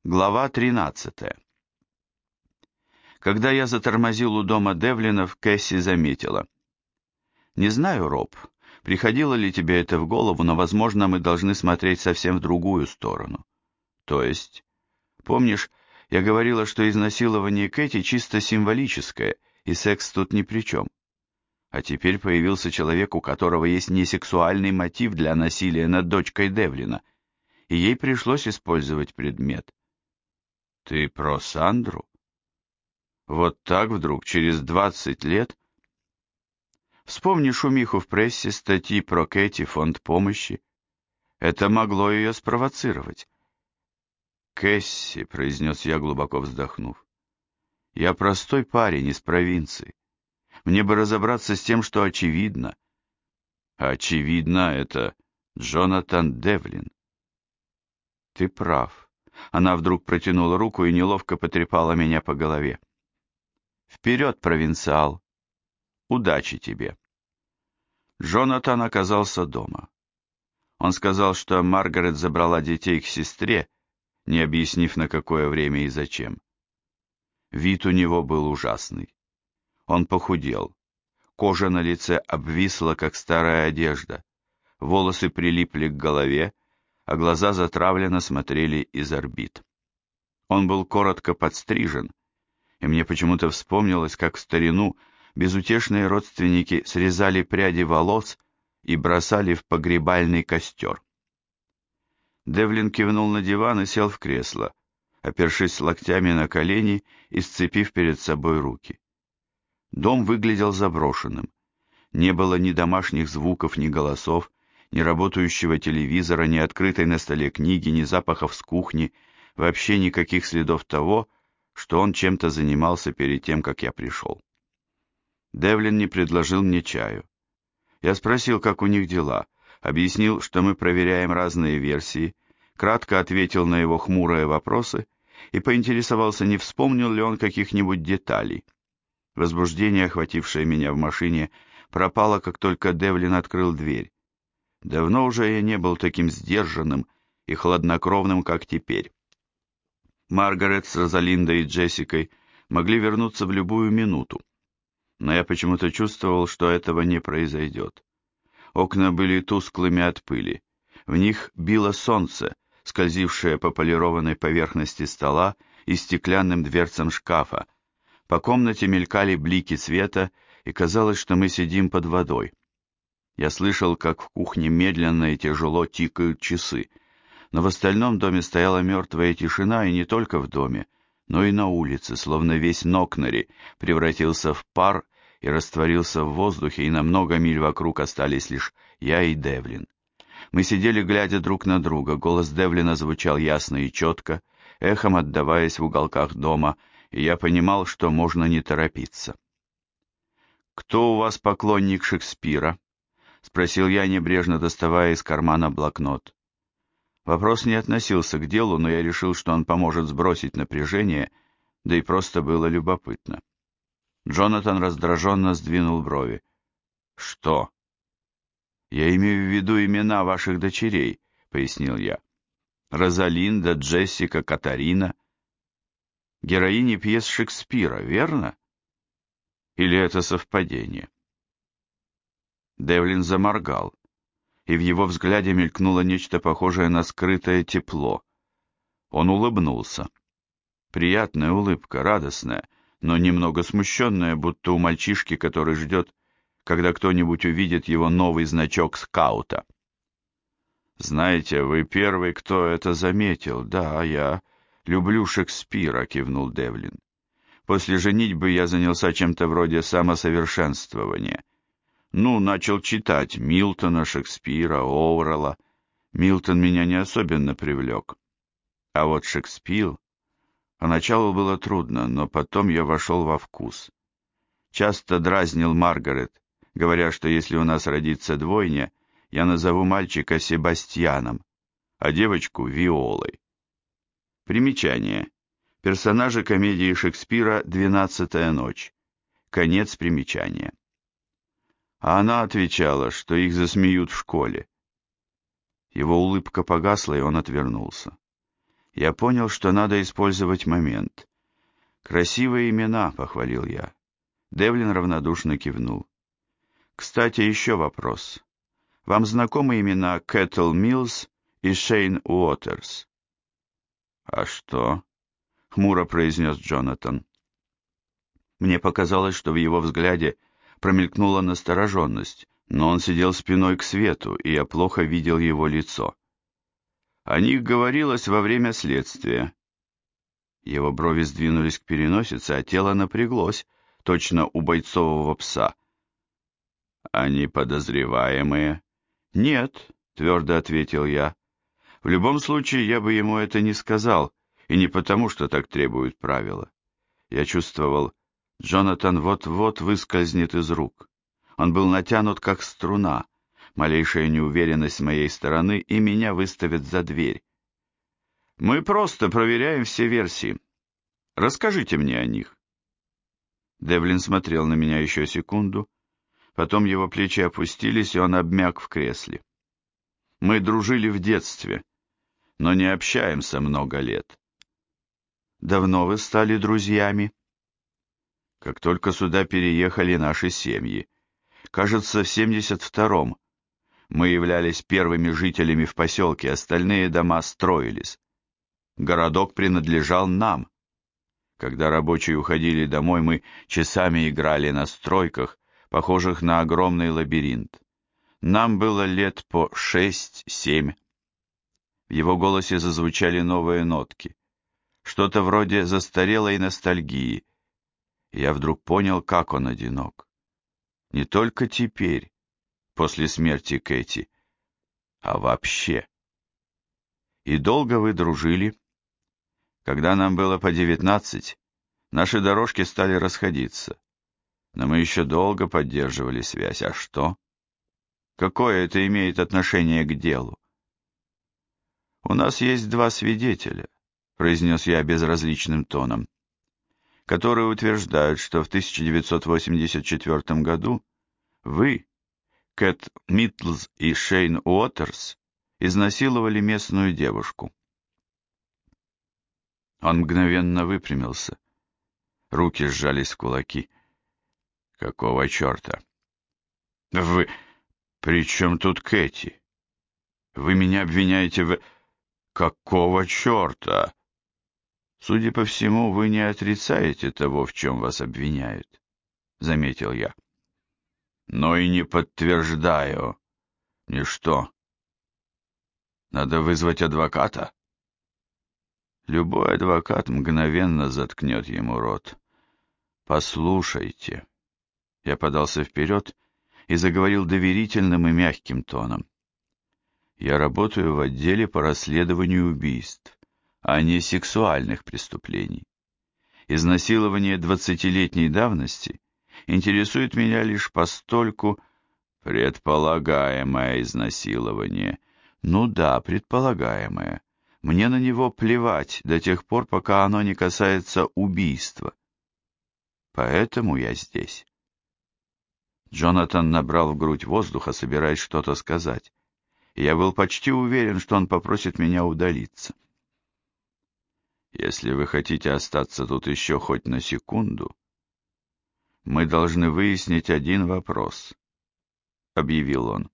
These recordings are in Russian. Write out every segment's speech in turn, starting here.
Глава 13. Когда я затормозил у дома Девлинов, Кэсси заметила. «Не знаю, Роб, приходило ли тебе это в голову, но, возможно, мы должны смотреть совсем в другую сторону. То есть, помнишь, я говорила, что изнасилование Кэти чисто символическое, и секс тут ни при чем. А теперь появился человек, у которого есть несексуальный мотив для насилия над дочкой Девлина, и ей пришлось использовать предмет. Ты про Сандру? Вот так вдруг, через 20 лет? Вспомни шумиху в прессе, статьи про Кэти, фонд помощи. Это могло ее спровоцировать. «Кэсси», — произнес я, глубоко вздохнув, — «я простой парень из провинции. Мне бы разобраться с тем, что очевидно. А очевидно, это Джонатан Девлин». «Ты прав». Она вдруг протянула руку и неловко потрепала меня по голове. «Вперед, провинциал! Удачи тебе!» Джонатан оказался дома. Он сказал, что Маргарет забрала детей к сестре, не объяснив, на какое время и зачем. Вид у него был ужасный. Он похудел. Кожа на лице обвисла, как старая одежда. Волосы прилипли к голове, а глаза затравленно смотрели из орбит. Он был коротко подстрижен, и мне почему-то вспомнилось, как в старину безутешные родственники срезали пряди волос и бросали в погребальный костер. Девлин кивнул на диван и сел в кресло, опершись локтями на колени и сцепив перед собой руки. Дом выглядел заброшенным. Не было ни домашних звуков, ни голосов, ни работающего телевизора, ни открытой на столе книги, ни запахов с кухни, вообще никаких следов того, что он чем-то занимался перед тем, как я пришел. Девлин не предложил мне чаю. Я спросил, как у них дела, объяснил, что мы проверяем разные версии, кратко ответил на его хмурые вопросы и поинтересовался, не вспомнил ли он каких-нибудь деталей. Возбуждение, охватившее меня в машине, пропало, как только Девлин открыл дверь. Давно уже я не был таким сдержанным и хладнокровным, как теперь. Маргарет с Розалиндой и Джессикой могли вернуться в любую минуту, но я почему-то чувствовал, что этого не произойдет. Окна были тусклыми от пыли. В них било солнце, скользившее по полированной поверхности стола и стеклянным дверцам шкафа. По комнате мелькали блики света, и казалось, что мы сидим под водой. Я слышал, как в кухне медленно и тяжело тикают часы, но в остальном доме стояла мертвая тишина, и не только в доме, но и на улице, словно весь Нокнери превратился в пар и растворился в воздухе, и на много миль вокруг остались лишь я и Девлин. Мы сидели, глядя друг на друга, голос Девлина звучал ясно и четко, эхом отдаваясь в уголках дома, и я понимал, что можно не торопиться. «Кто у вас поклонник Шекспира?» — спросил я, небрежно доставая из кармана блокнот. Вопрос не относился к делу, но я решил, что он поможет сбросить напряжение, да и просто было любопытно. Джонатан раздраженно сдвинул брови. «Что?» «Я имею в виду имена ваших дочерей», — пояснил я. «Розалинда, Джессика, Катарина. Героини пьес Шекспира, верно? Или это совпадение?» Девлин заморгал, и в его взгляде мелькнуло нечто похожее на скрытое тепло. Он улыбнулся. Приятная улыбка, радостная, но немного смущенная, будто у мальчишки, который ждет, когда кто-нибудь увидит его новый значок скаута. «Знаете, вы первый, кто это заметил. Да, я люблю Шекспира», — кивнул Девлин. «После женитьбы я занялся чем-то вроде самосовершенствования. Ну, начал читать Милтона, Шекспира, Оуэлла. Милтон меня не особенно привлек. А вот Шекспир... Поначалу было трудно, но потом я вошел во вкус. Часто дразнил Маргарет, говоря, что если у нас родится двойня, я назову мальчика Себастьяном, а девочку Виолой. Примечание. Персонажи комедии Шекспира «Двенадцатая ночь». Конец примечания. А она отвечала, что их засмеют в школе. Его улыбка погасла, и он отвернулся. Я понял, что надо использовать момент. «Красивые имена», — похвалил я. Девлин равнодушно кивнул. «Кстати, еще вопрос. Вам знакомы имена Кэтл Миллс и Шейн Уотерс?» «А что?» — хмуро произнес Джонатан. Мне показалось, что в его взгляде промелькнула настороженность, но он сидел спиной к свету, и я плохо видел его лицо. О них говорилось во время следствия. Его брови сдвинулись к переносице, а тело напряглось, точно у бойцового пса. «Они подозреваемые?» «Нет», — твердо ответил я. «В любом случае, я бы ему это не сказал, и не потому, что так требуют правила. Я чувствовал, Джонатан вот-вот выскользнет из рук. Он был натянут, как струна. Малейшая неуверенность с моей стороны, и меня выставят за дверь. Мы просто проверяем все версии. Расскажите мне о них». Девлин смотрел на меня еще секунду, потом его плечи опустились, и он обмяк в кресле. «Мы дружили в детстве, но не общаемся много лет». «Давно вы стали друзьями?» «Как только сюда переехали наши семьи. Кажется, в 72-м. Мы являлись первыми жителями в поселке, остальные дома строились. Городок принадлежал нам. Когда рабочие уходили домой, мы часами играли на стройках, похожих на огромный лабиринт. Нам было лет по 6-7. В его голосе зазвучали новые нотки. Что-то вроде застарелой ностальгии. Я вдруг понял, как он одинок. Не только теперь, после смерти Кэти, а вообще. «И долго вы дружили?» «Когда нам было по 19, наши дорожки стали расходиться. Но мы еще долго поддерживали связь. А что? Какое это имеет отношение к делу?» «У нас есть два свидетеля», — произнес я безразличным тоном, «которые утверждают, что в 1984 году вы, Кэт Миттлз и Шейн Уотерс, изнасиловали местную девушку». Он мгновенно выпрямился. Руки сжались в кулаки. «Какого черта?» «Вы... При чем тут Кэти? Вы меня обвиняете в... Какого черта?» «Судя по всему, вы не отрицаете того, в чем вас обвиняют», — заметил я. «Но и не подтверждаю. Ничто. Надо вызвать адвоката?» Любой адвокат мгновенно заткнет ему рот. «Послушайте». Я подался вперед и заговорил доверительным и мягким тоном. «Я работаю в отделе по расследованию убийств, а не сексуальных преступлений. Изнасилование 20-летней давности интересует меня лишь постольку предполагаемое изнасилование. Ну да, предполагаемое. Мне на него плевать до тех пор, пока оно не касается убийства. Поэтому я здесь». Джонатан набрал в грудь воздуха, собираясь что-то сказать. Я был почти уверен, что он попросит меня удалиться. «Если вы хотите остаться тут еще хоть на секунду, мы должны выяснить один вопрос», — объявил он.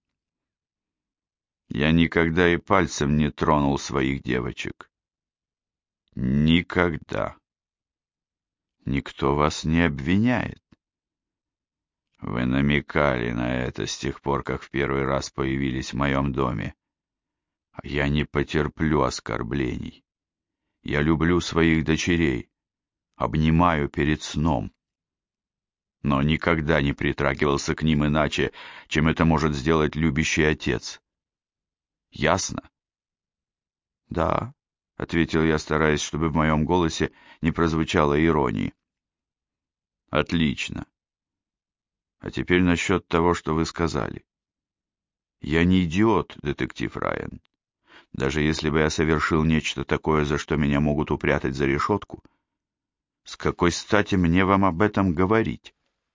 «Я никогда и пальцем не тронул своих девочек. Никогда. Никто вас не обвиняет. Вы намекали на это с тех пор, как в первый раз появились в моем доме. Я не потерплю оскорблений. Я люблю своих дочерей, обнимаю перед сном, но никогда не притрагивался к ним иначе, чем это может сделать любящий отец. Ясно?» «Да», — ответил я, стараясь, чтобы в моем голосе не прозвучало иронии. «Отлично. А теперь насчет того, что вы сказали. Я не идиот, детектив Райан. Даже если бы я совершил нечто такое, за что меня могут упрятать за решетку, с какой стати мне вам об этом говорить?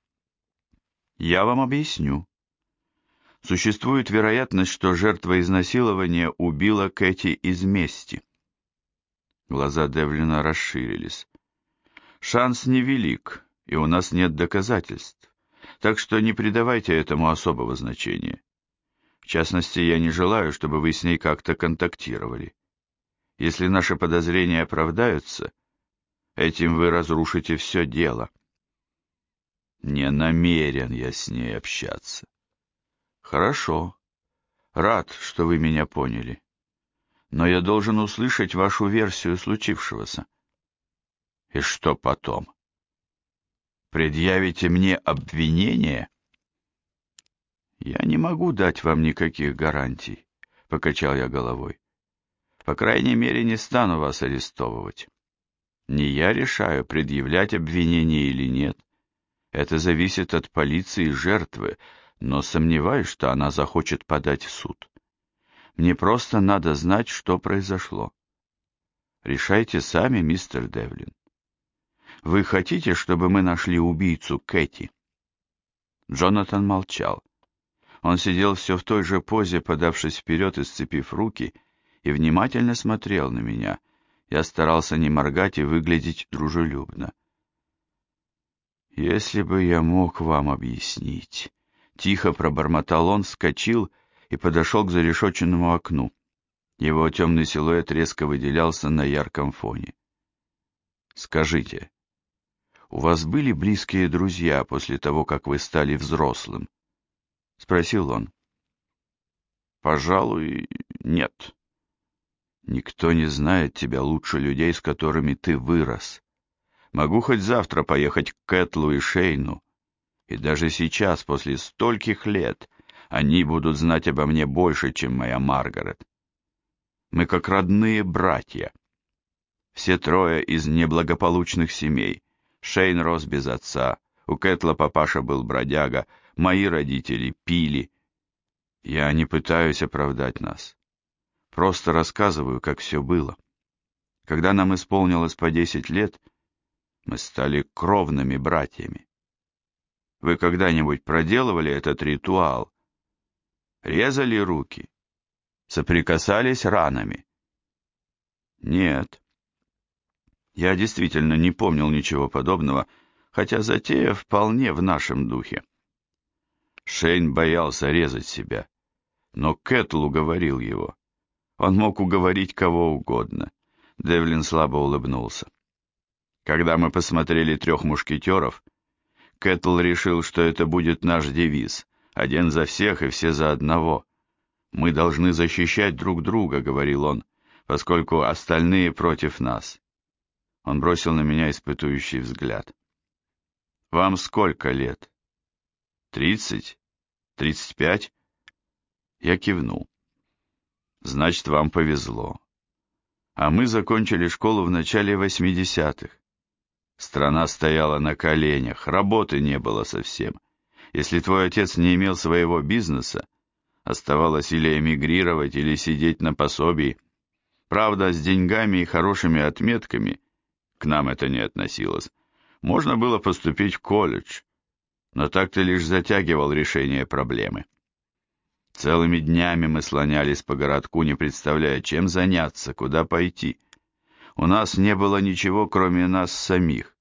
Я вам объясню. Существует вероятность, что жертва изнасилования убила Кэти из мести. Глаза Девлина расширились. Шанс невелик, и у нас нет доказательств, так что не придавайте этому особого значения. В частности, я не желаю, чтобы вы с ней как-то контактировали. Если наши подозрения оправдаются, этим вы разрушите все дело. Не намерен я с ней общаться. Хорошо. Рад, что вы меня поняли. Но я должен услышать вашу версию случившегося. И что потом? Предъявите мне обвинение? Я не могу дать вам никаких гарантий, покачал я головой. По крайней мере, не стану вас арестовывать. Не я решаю, предъявлять обвинение или нет. Это зависит от полиции и жертвы, но сомневаюсь, что она захочет подать в суд. Мне просто надо знать, что произошло. Решайте сами, мистер Девлин. Вы хотите, чтобы мы нашли убийцу Кэти? Джонатан молчал. Он сидел все в той же позе, подавшись вперед и сцепив руки, и внимательно смотрел на меня. Я старался не моргать и выглядеть дружелюбно. «Если бы я мог вам объяснить...» Тихо пробормотал он, вскочил и подошел к зарешоченному окну. Его темный силуэт резко выделялся на ярком фоне. «Скажите, у вас были близкие друзья после того, как вы стали взрослым?» — спросил он. «Пожалуй, нет. Никто не знает тебя лучше людей, с которыми ты вырос. Могу хоть завтра поехать к Кэтлу и Шейну, и даже сейчас, после стольких лет, они будут знать обо мне больше, чем моя Маргарет. Мы как родные братья. Все трое из неблагополучных семей. Шейн рос без отца, у Кэтла папаша был бродяга, мои родители пили. Я не пытаюсь оправдать нас. Просто рассказываю, как все было. Когда нам исполнилось по 10 лет, мы стали кровными братьями. Вы когда-нибудь проделывали этот ритуал? Резали руки? Соприкасались ранами? Нет. Я действительно не помнил ничего подобного, хотя затея вполне в нашем духе. Шейн боялся резать себя, но Кэтл уговорил его. Он мог уговорить кого угодно. Девлин слабо улыбнулся. Когда мы посмотрели «Трех мушкетеров», Кэтл решил, что это будет наш девиз: «Один за всех и все за одного». «Мы должны защищать друг друга», — говорил он, «поскольку остальные против нас». Он бросил на меня испытующий взгляд. «Вам сколько лет? 30? 35?» Я кивнул. «Значит, вам повезло. А мы закончили школу в начале 80-х. Страна стояла на коленях, работы не было совсем. Если твой отец не имел своего бизнеса, оставалось или эмигрировать, или сидеть на пособии. Правда, с деньгами и хорошими отметками, к нам это не относилось, можно было поступить в колледж, но так ты лишь затягивал решение проблемы. Целыми днями мы слонялись по городку, не представляя, чем заняться, куда пойти. У нас не было ничего, кроме нас самих.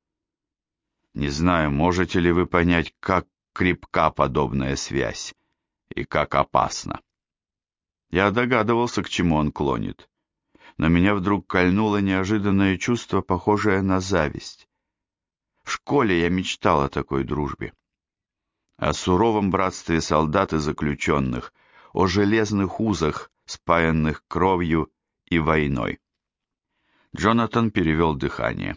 Не знаю, можете ли вы понять, как крепка подобная связь и как опасна. Я догадывался, к чему он клонит, но меня вдруг кольнуло неожиданное чувство, похожее на зависть. В школе я мечтал о такой дружбе, о суровом братстве солдат и заключенных, о железных узах, спаянных кровью и войной. Джонатан перевел дыхание.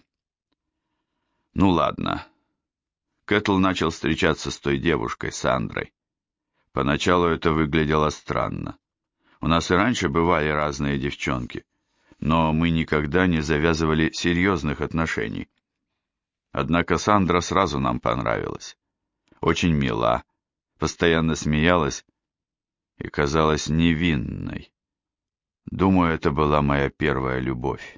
Ну ладно. Кэтл начал встречаться с той девушкой, Сандрой. Поначалу это выглядело странно. У нас и раньше бывали разные девчонки, но мы никогда не завязывали серьезных отношений. Однако Сандра сразу нам понравилась. Очень мила, постоянно смеялась и казалась невинной. Думаю, это была моя первая любовь.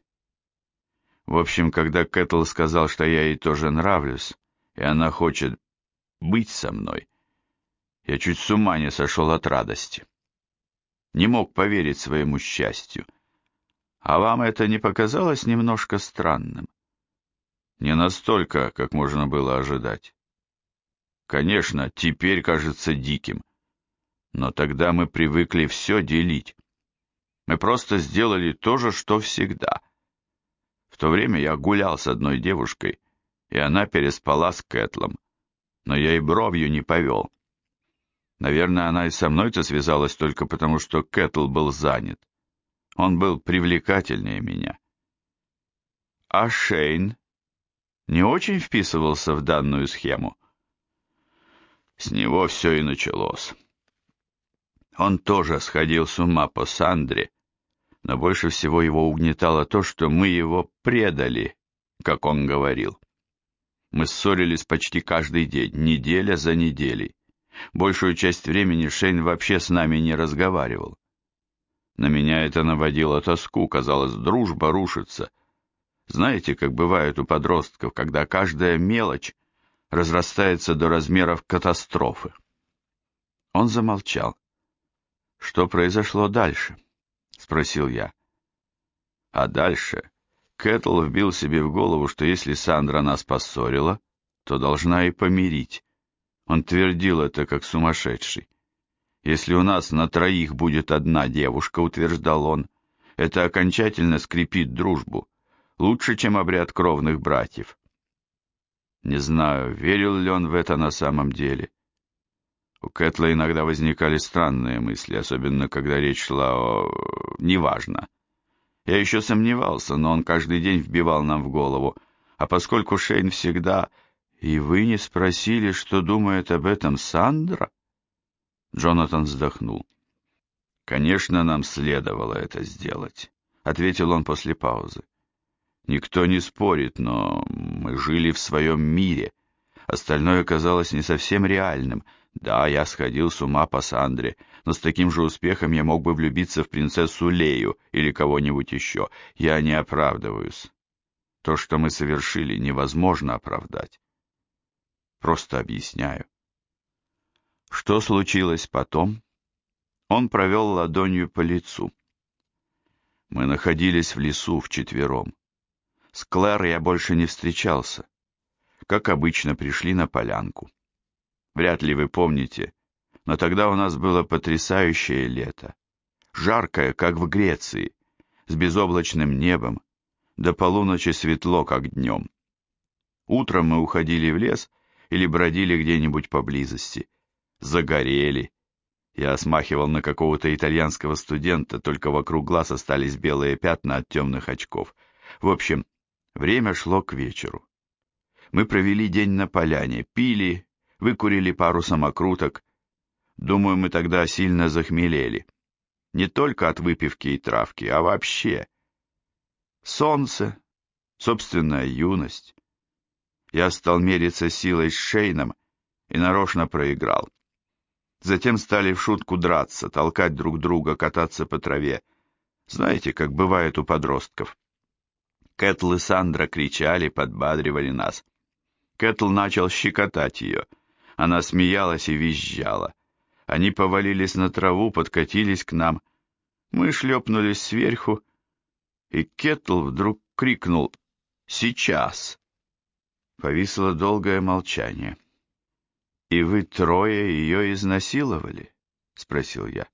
В общем, когда Кэтл сказал, что я ей тоже нравлюсь, и она хочет быть со мной, я чуть с ума не сошел от радости. Не мог поверить своему счастью. А вам это не показалось немножко странным? Не настолько, как можно было ожидать. Конечно, теперь кажется диким, но тогда мы привыкли все делить. Мы просто сделали то же, что всегда. В то время я гулял с одной девушкой, и она переспала с Кэтлом, но я и бровью не повел. Наверное, она и со мной-то связалась только потому, что Кэтл был занят. Он был привлекательнее меня. А Шейн не очень вписывался в данную схему. С него все и началось. Он тоже сходил с ума по Сандре, но больше всего его угнетало то, что мы его предали, как он говорил. Мы ссорились почти каждый день, неделя за неделей. Большую часть времени Шейн вообще с нами не разговаривал. На меня это наводило тоску, казалось, дружба рушится. Знаете, как бывает у подростков, когда каждая мелочь разрастается до размеров катастрофы. Он замолчал. «Что произошло дальше?» — спросил я. А дальше Кэтл вбил себе в голову, что если Сандра нас поссорила, то должна и помирить. Он твердил это как сумасшедший. Если у нас на троих будет одна девушка, утверждал он, это окончательно скрепит дружбу, лучше, чем обряд кровных братьев. Не знаю, верил ли он в это на самом деле. У Кэтла иногда возникали странные мысли, особенно когда речь шла о... неважно. Я еще сомневался, но он каждый день вбивал нам в голову. А поскольку Шейн всегда... «И вы не спросили, что думает об этом Сандра?» Джонатан вздохнул. «Конечно, нам следовало это сделать», — ответил он после паузы. «Никто не спорит, но мы жили в своем мире. Остальное казалось не совсем реальным. Да, я сходил с ума по Сандре, но с таким же успехом я мог бы влюбиться в принцессу Лею или кого-нибудь еще. Я не оправдываюсь. То, что мы совершили, невозможно оправдать. Просто объясняю». Что случилось потом? Он провел ладонью по лицу. Мы находились в лесу вчетвером. С Клэр я больше не встречался. Как обычно, пришли на полянку. Вряд ли вы помните, но тогда у нас было потрясающее лето. Жаркое, как в Греции, с безоблачным небом, до полуночи светло, как днем. Утром мы уходили в лес или бродили где-нибудь поблизости. Загорели. Я смахивал на какого-то итальянского студента, только вокруг глаз остались белые пятна от темных очков. В общем, время шло к вечеру. Мы провели день на поляне, пили, выкурили пару самокруток. Думаю, мы тогда сильно захмелели. Не только от выпивки и травки, а вообще. Солнце, собственная юность. Я стал мериться силой с Шейном и нарочно проиграл. Затем стали в шутку драться, толкать друг друга, кататься по траве. Знаете, как бывает у подростков. Кэтл и Сандра кричали, подбадривали нас. Кэтл начал щекотать ее. Она смеялась и визжала. Они повалились на траву, подкатились к нам. Мы шлепнулись сверху, и Кэтл вдруг крикнул «Сейчас!». Повисло долгое молчание. «И вы трое ее изнасиловали?» — спросил я.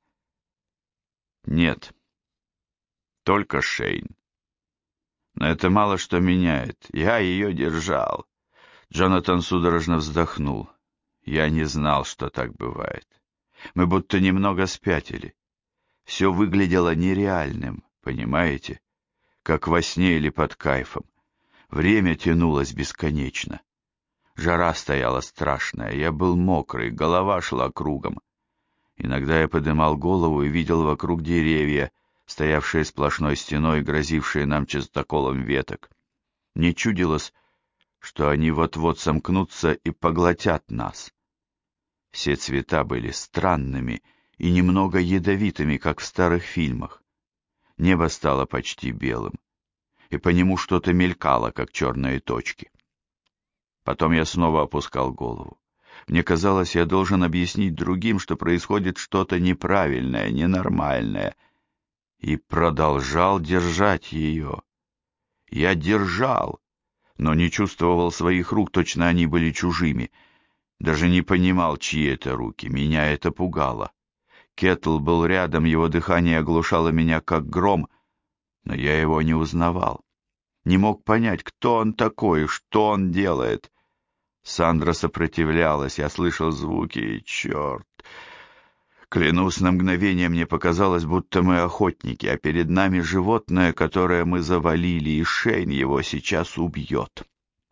«Нет, только Шейн. Но это мало что меняет. Я ее держал». Джонатан судорожно вздохнул. «Я не знал, что так бывает. Мы будто немного спятили. Все выглядело нереальным, понимаете? Как во сне или под кайфом. Время тянулось бесконечно. Жара стояла страшная, я был мокрый, голова шла кругом. Иногда я поднимал голову и видел вокруг деревья, стоявшие сплошной стеной, грозившие нам частоколом веток. Мне чудилось, что они вот-вот сомкнутся и поглотят нас. Все цвета были странными и немного ядовитыми, как в старых фильмах. Небо стало почти белым, и по нему что-то мелькало, как черные точки. Потом я снова опускал голову. Мне казалось, я должен объяснить другим, что происходит что-то неправильное, ненормальное. И продолжал держать ее. Я держал, но не чувствовал своих рук, точно они были чужими. Даже не понимал, чьи это руки. Меня это пугало. Кеттл был рядом, его дыхание оглушало меня, как гром, но я его не узнавал. Не мог понять, кто он такой, что он делает. Сандра сопротивлялась, я слышал звуки, и черт! Клянусь, на мгновение мне показалось, будто мы охотники, а перед нами животное, которое мы завалили, и Шейн его сейчас убьет.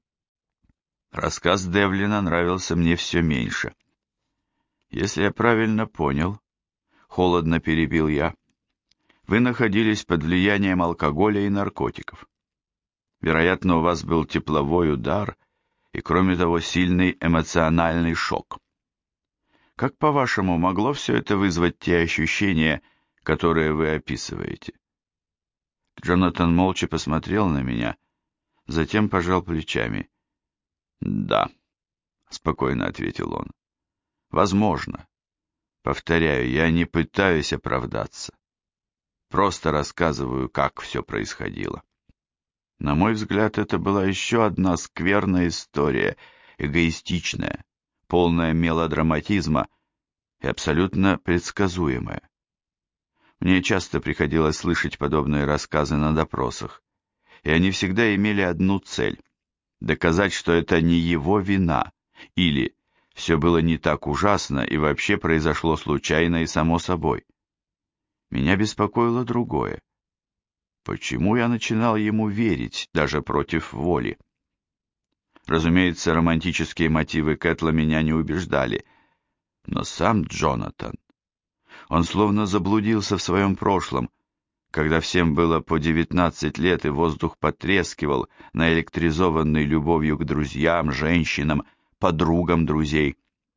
Рассказ Девлина нравился мне все меньше. Если я правильно понял, холодно перебил я, вы находились под влиянием алкоголя и наркотиков. Вероятно, у вас был тепловой удар и, кроме того, сильный эмоциональный шок. Как, по-вашему, могло все это вызвать те ощущения, которые вы описываете? Джонатан молча посмотрел на меня, затем пожал плечами. «Да», — спокойно ответил он, — «возможно. Повторяю, я не пытаюсь оправдаться. Просто рассказываю, как все происходило. На мой взгляд, это была еще одна скверная история, эгоистичная, полная мелодраматизма и абсолютно предсказуемая. Мне часто приходилось слышать подобные рассказы на допросах, и они всегда имели одну цель — доказать, что это не его вина, или все было не так ужасно и вообще произошло случайно и само собой. Меня беспокоило другое. Почему я начинал ему верить, даже против воли? Разумеется, романтические мотивы Кэтла меня не убеждали, но сам Джонатан... Он словно заблудился в своем прошлом, когда всем было по 19 лет и воздух потрескивал, наэлектризованный любовью к друзьям, женщинам, подругам друзей.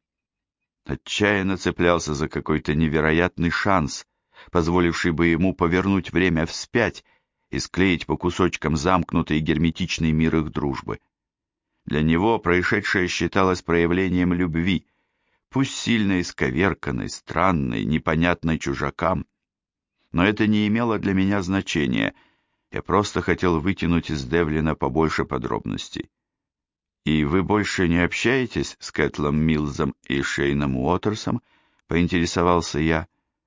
Отчаянно цеплялся за какой-то невероятный шанс, позволивший бы ему повернуть время вспять и склеить по кусочкам замкнутый герметичный мир их дружбы. Для него происшедшее считалось проявлением любви, пусть сильно исковерканной, странной, непонятной чужакам. Но это не имело для меня значения, я просто хотел вытянуть из Девлина побольше подробностей. «И вы больше не общаетесь с Кэтлом Милзом и Шейном Уотерсом?» — поинтересовался я.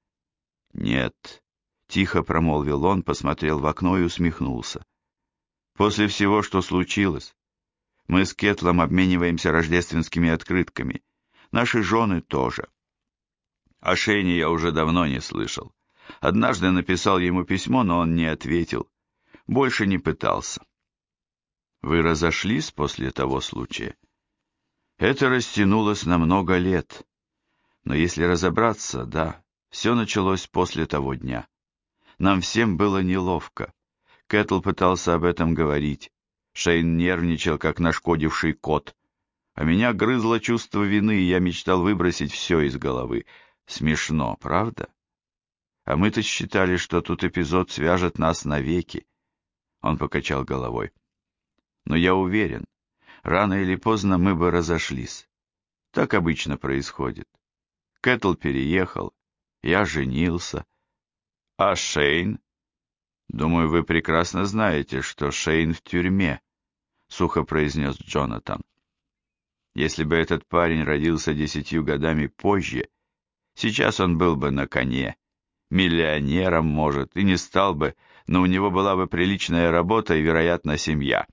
«Нет», — тихо промолвил он, посмотрел в окно и усмехнулся. «После всего, что случилось, мы с Кэтлом обмениваемся рождественскими открытками. Наши жены тоже. О Шейне я уже давно не слышал. Однажды написал ему письмо, но он не ответил. Больше не пытался». «Вы разошлись после того случая?» «Это растянулось на много лет. Но если разобраться, да, все началось после того дня. Нам всем было неловко. Кэтл пытался об этом говорить. Шейн нервничал, как нашкодивший кот. А меня грызло чувство вины, и я мечтал выбросить все из головы. Смешно, правда? А мы-то считали, что тут эпизод свяжет нас навеки». Он покачал головой. «Но я уверен, рано или поздно мы бы разошлись. Так обычно происходит. Кэтл переехал, я женился. А Шейн? Думаю, вы прекрасно знаете, что Шейн в тюрьме», — сухо произнес Джонатан. «Если бы этот парень родился 10 годами позже, сейчас он был бы на коне, миллионером, может, и не стал бы, но у него была бы приличная работа и, вероятно, семья.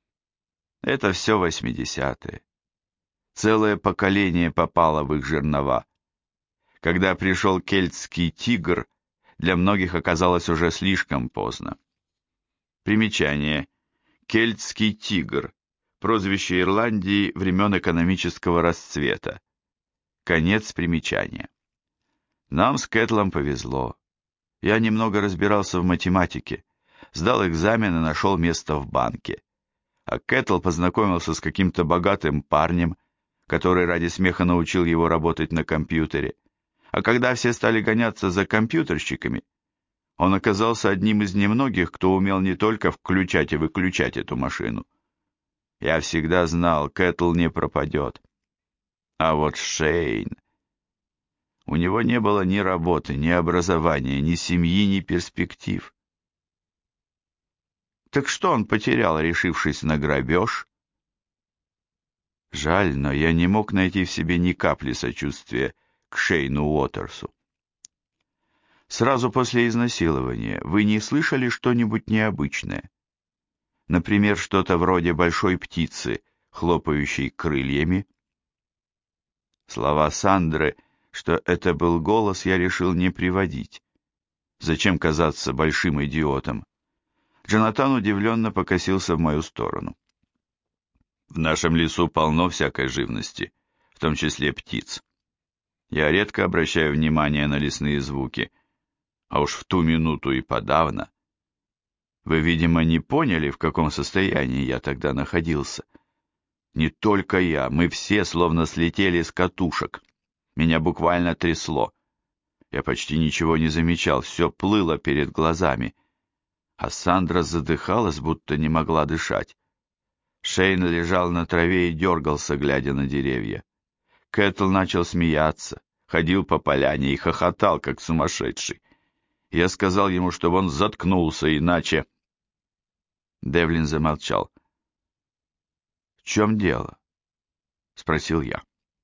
Это все 80-е. Целое поколение попало в их жернова. Когда пришел кельтский тигр, для многих оказалось уже слишком поздно. Примечание. Кельтский тигр. Прозвище Ирландии времен экономического расцвета. Конец примечания. Нам с Кэтлом повезло. Я немного разбирался в математике, сдал экзамен и нашел место в банке. А Кэтл познакомился с каким-то богатым парнем, который ради смеха научил его работать на компьютере. А когда все стали гоняться за компьютерщиками, он оказался одним из немногих, кто умел не только включать и выключать эту машину. Я всегда знал, Кэтл не пропадет. А вот Шейн... У него не было ни работы, ни образования, ни семьи, ни перспектив. Так что он потерял, решившись на грабеж? Жаль, но я не мог найти в себе ни капли сочувствия к Шейну Уотерсу. Сразу после изнасилования вы не слышали что-нибудь необычное? Например, что-то вроде большой птицы, хлопающей крыльями? Слова Сандры, что это был голос, я решил не приводить. Зачем казаться большим идиотом? Джонатан удивленно покосился в мою сторону. В нашем лесу полно всякой живности, в том числе птиц. Я редко обращаю внимание на лесные звуки, а уж в ту минуту и подавно. Вы, видимо, не поняли, в каком состоянии я тогда находился. Не только я, мы все словно слетели с катушек. Меня буквально трясло. Я почти ничего не замечал, все плыло перед глазами. А Сандра задыхалась, будто не могла дышать. Шейн лежал на траве и дергался, глядя на деревья. Кэтл начал смеяться, ходил по поляне и хохотал, как сумасшедший. Я сказал ему, чтобы он заткнулся, иначе... Девлин замолчал. «В чем дело?» — спросил я.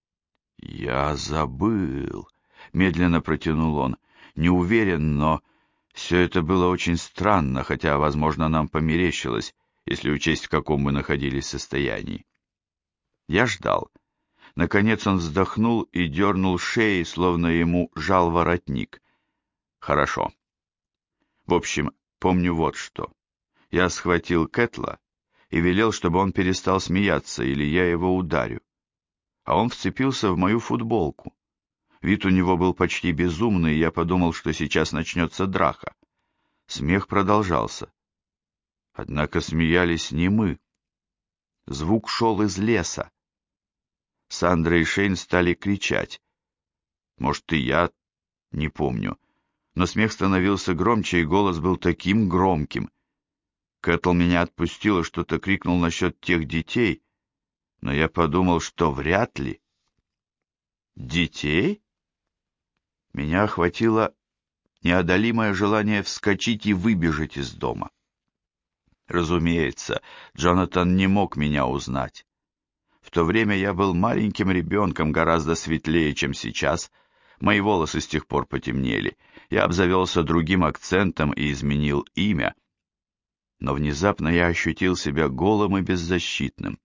«Я забыл», — медленно протянул он. «Не уверен, но все это было очень странно, хотя, возможно, нам померещилось, если учесть, в каком мы находились состоянии». Я ждал. Наконец он вздохнул и дернул шеей, словно ему жал воротник. «Хорошо. В общем, помню вот что. Я схватил Кэтла и велел, чтобы он перестал смеяться, или я его ударю. А он вцепился в мою футболку. Вид у него был почти безумный, и я подумал, что сейчас начнется драка. Смех продолжался. Однако смеялись не мы. Звук шел из леса. Сандра и Шейн стали кричать. Может, и я, не помню. Но смех становился громче, и голос был таким громким. Кэтл меня отпустил и что-то крикнул насчет тех детей, но я подумал, что вряд ли. Детей? Меня охватило неодолимое желание вскочить и выбежать из дома. Разумеется, Джонатан не мог меня узнать. В то время я был маленьким ребенком, гораздо светлее, чем сейчас. Мои волосы с тех пор потемнели. Я обзавелся другим акцентом и изменил имя. Но внезапно я ощутил себя голым и беззащитным.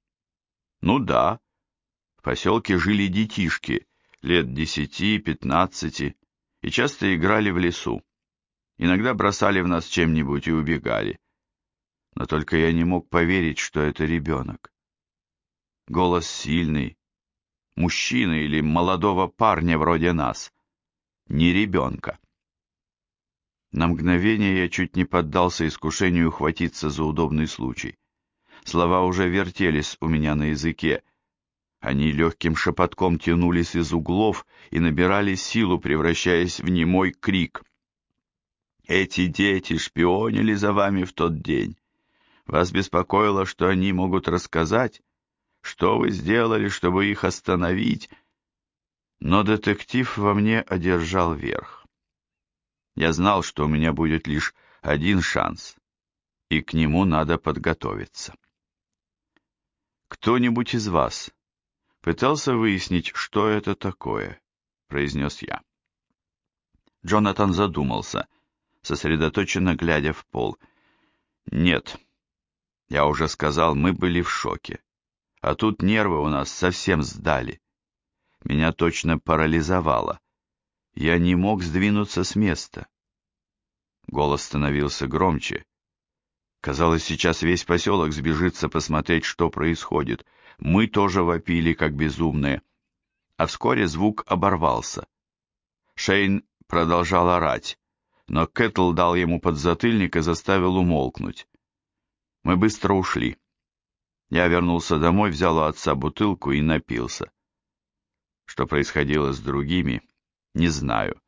Ну да, в поселке жили детишки, лет 10-15, и часто играли в лесу. Иногда бросали в нас чем-нибудь и убегали. Но только я не мог поверить, что это ребенок. Голос сильный, мужчины или молодого парня вроде нас, не ребенка. На мгновение я чуть не поддался искушению ухватиться за удобный случай. Слова уже вертелись у меня на языке. Они легким шепотком тянулись из углов и набирали силу, превращаясь в немой крик. «Эти дети шпионили за вами в тот день. Вас беспокоило, что они могут рассказать? Что вы сделали, чтобы их остановить?» Но детектив во мне одержал верх. Я знал, что у меня будет лишь один шанс, и к нему надо подготовиться. «Кто-нибудь из вас пытался выяснить, что это такое?» — произнес я. Джонатан задумался, сосредоточенно глядя в пол. «Нет, я уже сказал, мы были в шоке. А тут нервы у нас совсем сдали. Меня точно парализовало. Я не мог сдвинуться с места». Голос становился громче. Казалось, сейчас весь поселок сбежится посмотреть, что происходит. Мы тоже вопили, как безумные. А вскоре звук оборвался. Шейн продолжал орать, но Кэтл дал ему подзатыльник и заставил умолкнуть. Мы быстро ушли. Я вернулся домой, взял у отца бутылку и напился. Что происходило с другими, не знаю.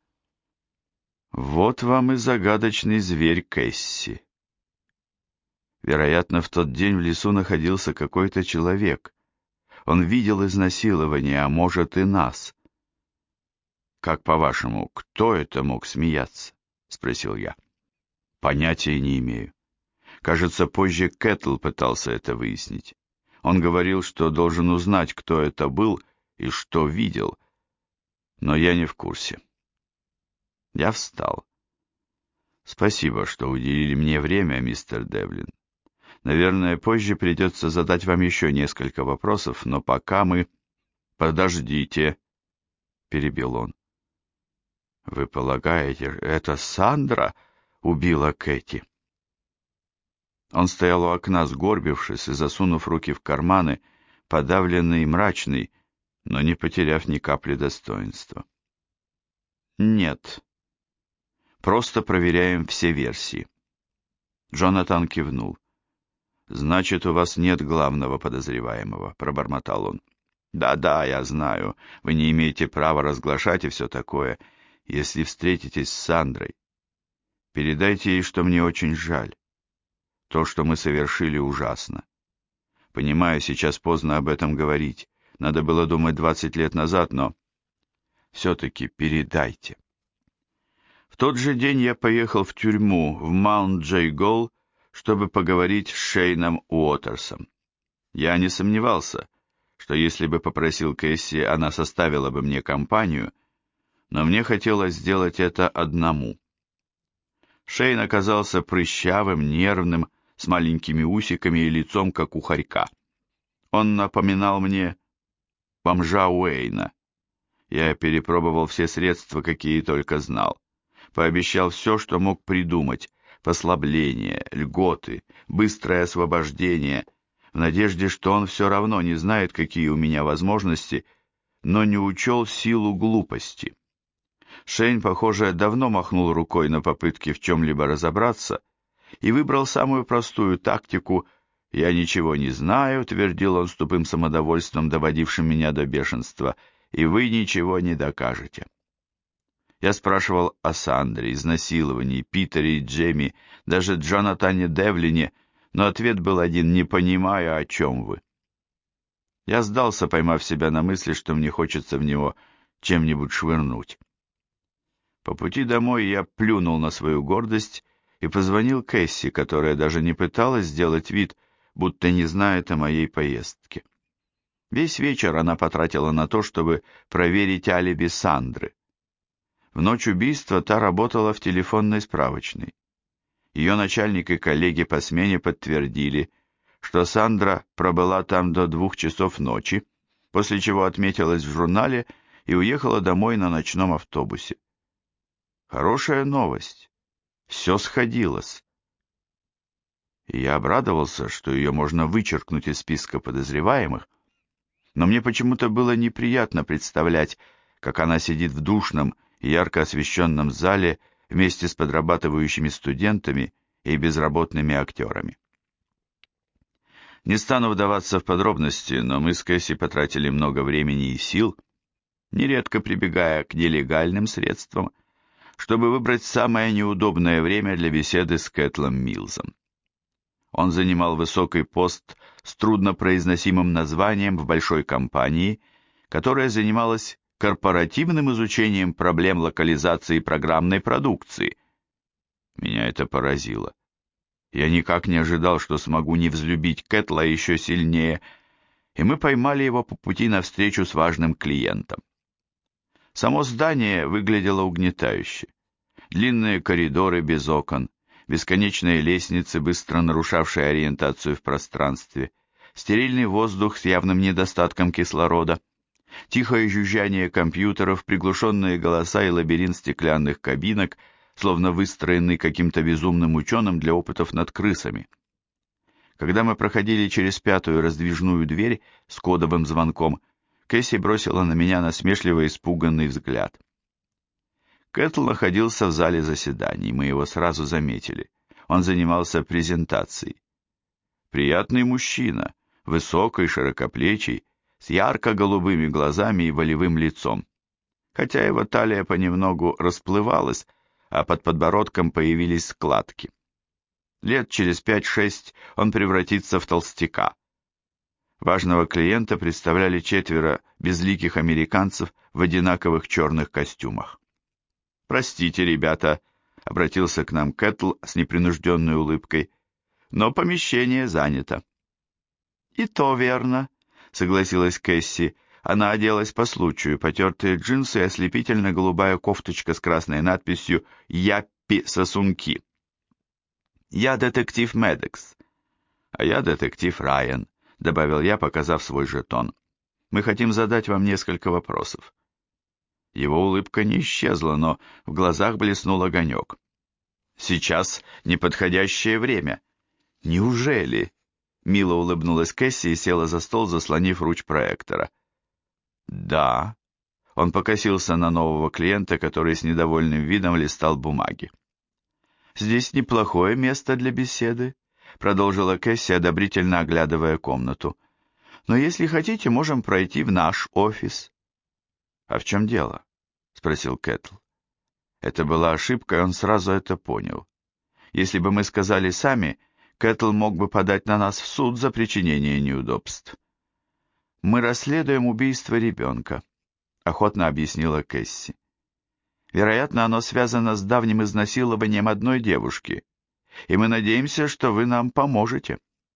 Вот вам и загадочный зверь Кэсси. Вероятно, в тот день в лесу находился какой-то человек. Он видел изнасилование, а может и нас. «Как по-вашему, кто это мог смеяться?» — спросил я. «Понятия не имею. Кажется, позже Кэтл пытался это выяснить. Он говорил, что должен узнать, кто это был и что видел, но я не в курсе». Я встал. «Спасибо, что уделили мне время, мистер Девлин. Наверное, позже придется задать вам еще несколько вопросов, но пока мы...» «Подождите», — перебил он. «Вы полагаете, это Сандра убила Кэти?» Он стоял у окна, сгорбившись и засунув руки в карманы, подавленный и мрачный, но не потеряв ни капли достоинства. «Нет. Просто проверяем все версии». Джонатан кивнул. «Значит, у вас нет главного подозреваемого», — пробормотал он. «Да-да, я знаю. Вы не имеете права разглашать и все такое. Если встретитесь с Сандрой, передайте ей, что мне очень жаль. То, что мы совершили, ужасно. Понимаю, сейчас поздно об этом говорить. Надо было думать 20 лет назад, но все-таки передайте». В тот же день я поехал в тюрьму в Маунт-Джей-Гол, чтобы поговорить с Шейном Уотерсом. Я не сомневался, что если бы попросил Кэсси, она составила бы мне компанию, но мне хотелось сделать это одному. Шейн оказался прыщавым, нервным, с маленькими усиками и лицом, как у хорька. Он напоминал мне бомжа Уэйна. Я перепробовал все средства, какие только знал. Пообещал все, что мог придумать: послабление, льготы, быстрое освобождение, в надежде, что он все равно не знает, какие у меня возможности, но не учел силу глупости. Шейн, похоже, давно махнул рукой на попытки в чем-либо разобраться и выбрал самую простую тактику. «Я ничего не знаю», — твердил он с тупым самодовольством, доводившим меня до бешенства, «и вы ничего не докажете». Я спрашивал о Сандре, изнасиловании, Питере и Джейми, даже Джонатане Девлине, но ответ был один: «Не понимаю, о чем вы». Я сдался, поймав себя на мысли, что мне хочется в него чем-нибудь швырнуть. По пути домой я плюнул на свою гордость и позвонил Кэсси, которая даже не пыталась сделать вид, будто не знает о моей поездке. Весь вечер она потратила на то, чтобы проверить алиби Сандры. В ночь убийства та работала в телефонной справочной. Ее начальник и коллеги по смене подтвердили, что Сандра пробыла там до 2 часов ночи, после чего отметилась в журнале и уехала домой на ночном автобусе. Хорошая новость. Все сходилось. И я обрадовался, что ее можно вычеркнуть из списка подозреваемых, но мне почему-то было неприятно представлять, как она сидит в душном и ярко освещенном зале вместе с подрабатывающими студентами и безработными актерами. Не стану вдаваться в подробности, но мы с Кэсси потратили много времени и сил, нередко прибегая к нелегальным средствам, чтобы выбрать самое неудобное время для беседы с Кэтлом Милзом. Он занимал высокий пост с труднопроизносимым названием в большой компании, которая занималась корпоративным изучением проблем локализации программной продукции. Меня это поразило. Я никак не ожидал, что смогу не взлюбить Кэтла еще сильнее, и мы поймали его по пути навстречу с важным клиентом. Само здание выглядело угнетающе. Длинные коридоры без окон, бесконечные лестницы, быстро нарушавшие ориентацию в пространстве, стерильный воздух с явным недостатком кислорода, тихое жужжание компьютеров, приглушенные голоса и лабиринт стеклянных кабинок, словно выстроенный каким-то безумным ученым для опытов над крысами. Когда мы проходили через 5-ю раздвижную дверь с кодовым звонком, Кэсси бросила на меня насмешливо испуганный взгляд. Кэтл находился в зале заседаний, мы его сразу заметили. Он занимался презентацией. Приятный мужчина, высокий, широкоплечий, с ярко-голубыми глазами и волевым лицом. Хотя его талия понемногу расплывалась, а под подбородком появились складки. Лет через 5-6 он превратится в толстяка. Важного клиента представляли 4 безликих американцев в одинаковых черных костюмах. «Простите, ребята», — обратился к нам Кэтл с непринужденной улыбкой, — «но помещение занято». «И то верно», — согласилась Кэсси. Она оделась по случаю, потертые джинсы и ослепительно-голубая кофточка с красной надписью «Яппи-сосунки». «Я детектив Медекс». «А я детектив Райан», — добавил я, показав свой жетон. «Мы хотим задать вам несколько вопросов». Его улыбка не исчезла, но в глазах блеснул огонек. «Сейчас неподходящее время». «Неужели?» — мило улыбнулась Кэсси и села за стол, заслонив руч проектора. «Да». Он покосился на нового клиента, который с недовольным видом листал бумаги. «Здесь неплохое место для беседы», — продолжила Кэсси, одобрительно оглядывая комнату. «Но если хотите, можем пройти в наш офис». «А в чем дело?» — спросил Кэтл. Это была ошибка, и он сразу это понял. Если бы мы сказали сами, Кэтл мог бы подать на нас в суд за причинение неудобств. «Мы расследуем убийство ребенка», — охотно объяснила Кэсси. «Вероятно, оно связано с давним изнасилованием одной девушки, и мы надеемся, что вы нам поможете».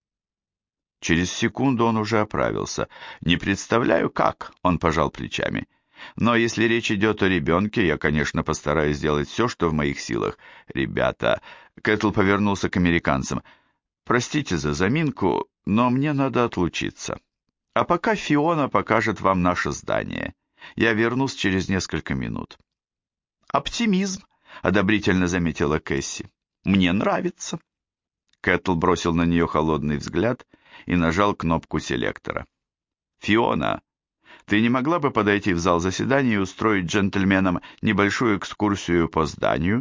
Через секунду он уже оправился. «Не представляю, как», — он пожал плечами. «Но если речь идет о ребенке, я, конечно, постараюсь сделать все, что в моих силах. Ребята...» Кэтл повернулся к американцам. «Простите за заминку, но мне надо отлучиться. А пока Фиона покажет вам наше здание. Я вернусь через несколько минут». «Оптимизм», — одобрительно заметила Кэсси. «Мне нравится». Кэтл бросил на нее холодный взгляд и нажал кнопку селектора. «Фиона, ты не могла бы подойти в зал заседаний и устроить джентльменам небольшую экскурсию по зданию?»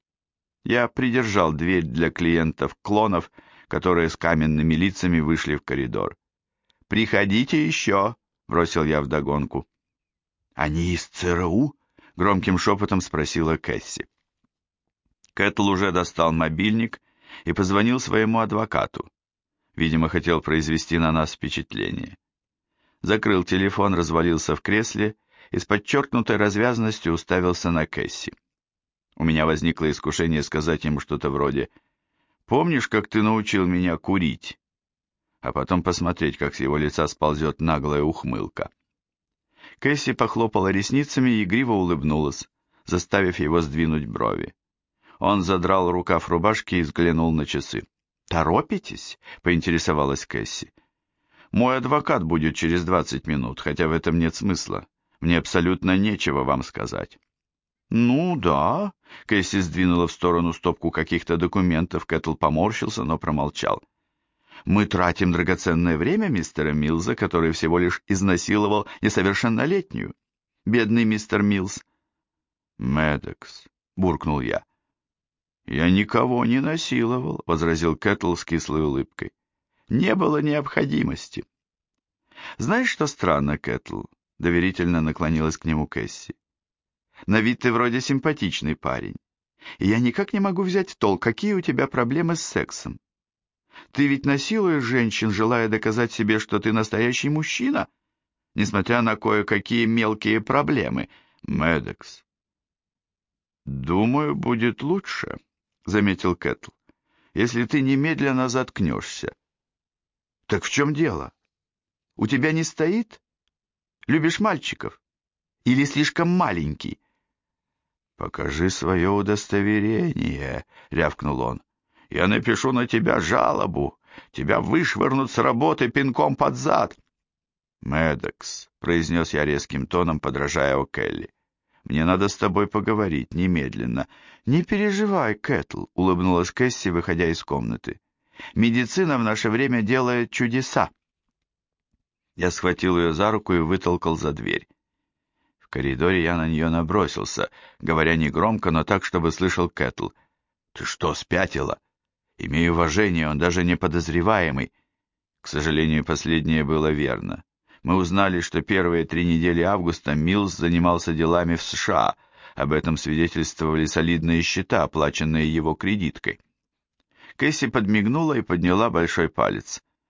Я придержал дверь для клиентов-клонов, которые с каменными лицами вышли в коридор. «Приходите еще», — бросил я вдогонку. «Они из ЦРУ?» — громким шепотом спросила Кэсси. Кэтл уже достал мобильник и позвонил своему адвокату. Видимо, хотел произвести на нас впечатление. Закрыл телефон, развалился в кресле и с подчеркнутой развязностью уставился на Кэсси. У меня возникло искушение сказать ему что-то вроде «Помнишь, как ты научил меня курить?» А потом посмотреть, как с его лица сползет наглая ухмылка. Кэсси похлопала ресницами и игриво улыбнулась, заставив его сдвинуть брови. Он задрал рукав рубашки и взглянул на часы. «Торопитесь?» — поинтересовалась Кэсси. «Мой адвокат будет через 20 минут, хотя в этом нет смысла. Мне абсолютно нечего вам сказать». «Ну да», — Кэсси сдвинула в сторону стопку каких-то документов, Кэтл поморщился, но промолчал. «Мы тратим драгоценное время мистера Милза, который всего лишь изнасиловал несовершеннолетнюю. Бедный мистер Милз». «Медекс», — буркнул я. «Я никого не насиловал», — возразил Кэтл с кислой улыбкой. «Не было необходимости». «Знаешь, что странно, Кэтл?» — доверительно наклонилась к нему Кэсси. «На вид ты вроде симпатичный парень, и я никак не могу взять в толк, какие у тебя проблемы с сексом. Ты ведь насилуешь женщин, желая доказать себе, что ты настоящий мужчина, несмотря на кое-какие мелкие проблемы, Медекс». «Думаю, будет лучше», — заметил Кэтл, «если ты немедленно заткнешься». «Так в чем дело? У тебя не стоит? Любишь мальчиков? Или слишком маленький?» «Покажи свое удостоверение», — рявкнул он. «Я напишу на тебя жалобу. Тебя вышвырнут с работы пинком под зад». «Медекс», — произнес я резким тоном, подражая О'Келли. «Мне надо с тобой поговорить немедленно». «Не переживай, Кэтл», — улыбнулась Кэсси, выходя из комнаты. «Медицина в наше время делает чудеса». Я схватил ее за руку и вытолкал за дверь. В коридоре я на нее набросился, говоря негромко, но так, чтобы слышал Кэтл. «Ты что, спятила? Имею уважение, он даже не подозреваемый». К сожалению, последнее было верно. Мы узнали, что первые 3 недели августа Милс занимался делами в США. Об этом свидетельствовали солидные счета, оплаченные его кредиткой. Кэсси подмигнула и подняла большой палец.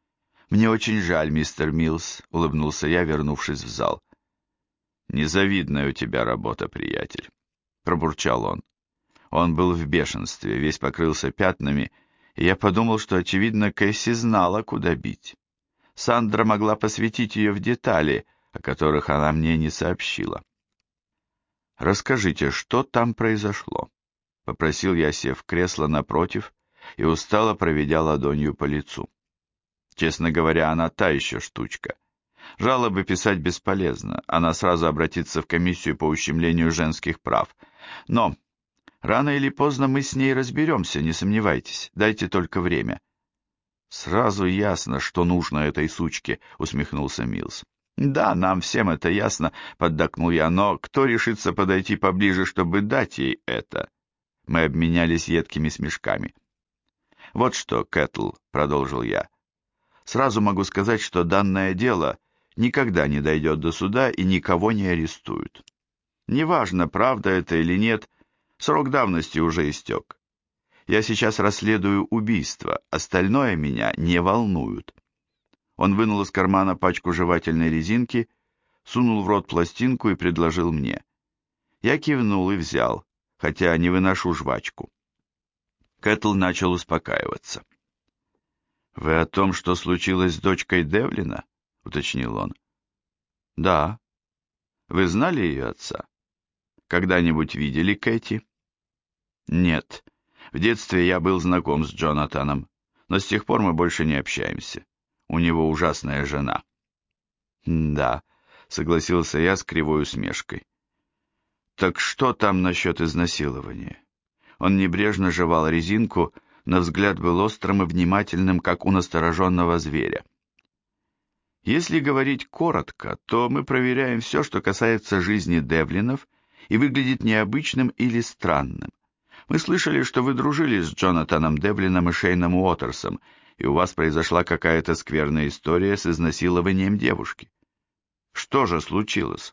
«Мне очень жаль, мистер Милс», — улыбнулся я, вернувшись в зал. «Незавидная у тебя работа, приятель», — пробурчал он. Он был в бешенстве, весь покрылся пятнами, и я подумал, что, очевидно, Кэсси знала, куда бить. Сандра могла посвятить ее в детали, о которых она мне не сообщила. «Расскажите, что там произошло?» — попросил я, сев в кресло напротив и устало проведя ладонью по лицу. Честно говоря, она та еще штучка. Жалобы писать бесполезно, она сразу обратится в комиссию по ущемлению женских прав. Но рано или поздно мы с ней разберемся, не сомневайтесь, дайте только время. «Сразу ясно, что нужно этой сучке», — усмехнулся Милс. «Да, нам всем это ясно», — поддакнул я, «но кто решится подойти поближе, чтобы дать ей это?» Мы обменялись едкими смешками. «Вот что, Кэтл», — продолжил я, — «сразу могу сказать, что данное дело никогда не дойдет до суда и никого не арестуют. Неважно, правда это или нет, срок давности уже истек. Я сейчас расследую убийство, остальное меня не волнует». Он вынул из кармана пачку жевательной резинки, сунул в рот пластинку и предложил мне. Я кивнул и взял, хотя не выношу жвачку. Кэтл начал успокаиваться. «Вы о том, что случилось с дочкой Девлина?» — уточнил он. «Да». «Вы знали ее отца? Когда-нибудь видели Кэти?» «Нет. В детстве я был знаком с Джонатаном, но с тех пор мы больше не общаемся. У него ужасная жена». «Да», — согласился я с кривой усмешкой. «Так что там насчет изнасилования?» Он небрежно жевал резинку, но взгляд был острым и внимательным, как у настороженного зверя. «Если говорить коротко, то мы проверяем все, что касается жизни Девлинов и выглядит необычным или странным. Мы слышали, что вы дружили с Джонатаном Девлином и Шейном Уотерсом, и у вас произошла какая-то скверная история с изнасилованием девушки. Что же случилось?»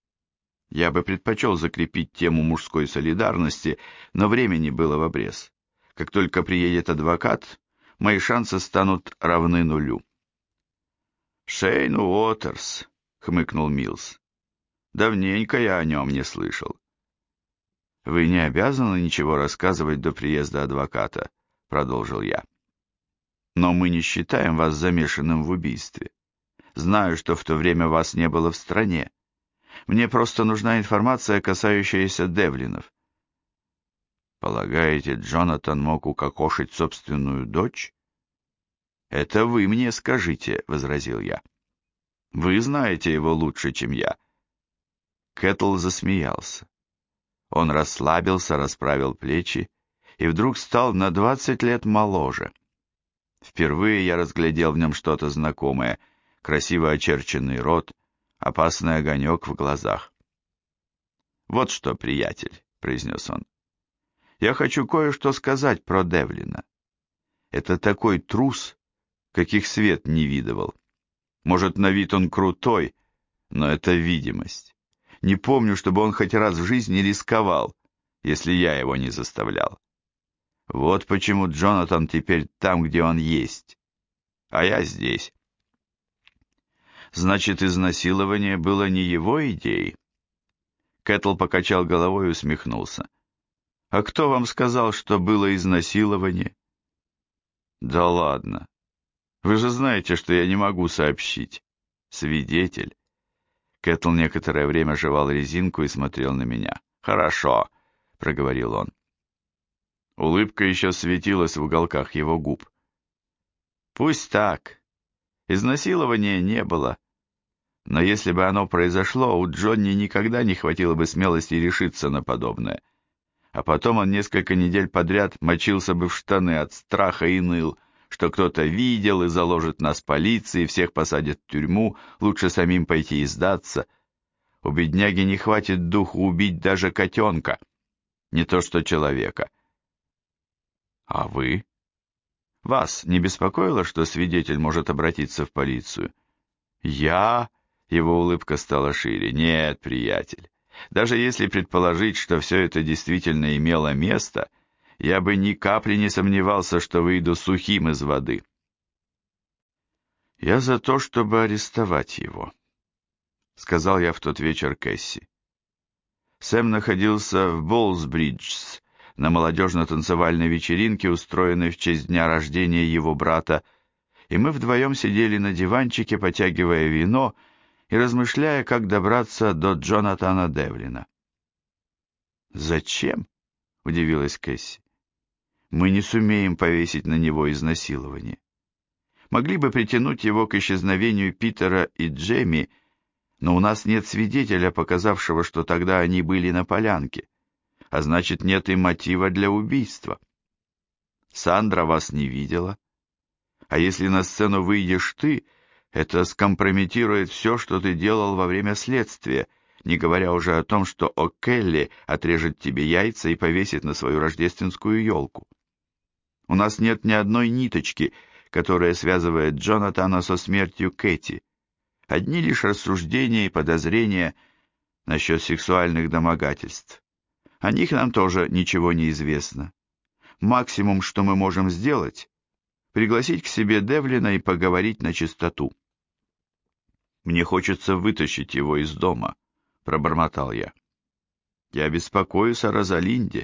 Я бы предпочел закрепить тему мужской солидарности, но времени было в обрез. Как только приедет адвокат, мои шансы станут равны нулю. «Шейн Уотерс», — хмыкнул Милс. «Давненько я о нем не слышал». «Вы не обязаны ничего рассказывать до приезда адвоката», — продолжил я. «Но мы не считаем вас замешанным в убийстве. Знаю, что в то время вас не было в стране. Мне просто нужна информация, касающаяся Девлинов». «Полагаете, Джонатан мог укокошить собственную дочь?» «Это вы мне скажите», — возразил я. «Вы знаете его лучше, чем я». Кэтл засмеялся. Он расслабился, расправил плечи и вдруг стал на 20 лет моложе. Впервые я разглядел в нем что-то знакомое, красиво очерченный рот, опасный огонек в глазах. «Вот что, приятель», — произнес он, — «я хочу кое-что сказать про Девлина. Это такой трус, каких свет не видывал. Может, на вид он крутой, но это видимость. Не помню, чтобы он хоть раз в жизни рисковал, если я его не заставлял. Вот почему Джонатан теперь там, где он есть, а я здесь». «Значит, изнасилование было не его идеей?» Кэтл покачал головой и усмехнулся. «А кто вам сказал, что было изнасилование?» «Да ладно. Вы же знаете, что я не могу сообщить. Свидетель». Кэтл некоторое время жевал резинку и смотрел на меня. «Хорошо», — проговорил он. Улыбка еще светилась в уголках его губ. «Пусть так. Изнасилования не было. Но если бы оно произошло, у Джонни никогда не хватило бы смелости решиться на подобное. А потом он несколько недель подряд мочился бы в штаны от страха и ныл, что кто-то видел и заложит нас полиции, всех посадят в тюрьму, лучше самим пойти и сдаться. У бедняги не хватит духу убить даже котенка, не то что человека». «А вы? Вас не беспокоило, что свидетель может обратиться в полицию?» «Я...» — его улыбка стала шире. «Нет, приятель, даже если предположить, что все это действительно имело место, я бы ни капли не сомневался, что выйду сухим из воды». «Я за то, чтобы арестовать его», — сказал я в тот вечер Кэсси. Сэм находился в Болсбриджс на молодежно-танцевальной вечеринке, устроенной в честь дня рождения его брата, и мы вдвоем сидели на диванчике, потягивая вино и размышляя, как добраться до Джонатана Девлина. «Зачем?» — удивилась Кэсси. «Мы не сумеем повесить на него изнасилование. Могли бы притянуть его к исчезновению Питера и Джемми, но у нас нет свидетеля, показавшего, что тогда они были на полянке, а значит, нет и мотива для убийства. Сандра вас не видела, а если на сцену выйдешь ты, это скомпрометирует все, что ты делал во время следствия, не говоря уже о том, что О'Келли отрежет тебе яйца и повесит на свою рождественскую елку. У нас нет ни одной ниточки, которая связывает Джонатана со смертью Кэти. Одни лишь рассуждения и подозрения насчет сексуальных домогательств. О них нам тоже ничего не известно. Максимум, что мы можем сделать, пригласить к себе Девлина и поговорить на чистоту. «Мне хочется вытащить его из дома», — пробормотал я. «Я беспокоюсь о Розалинде».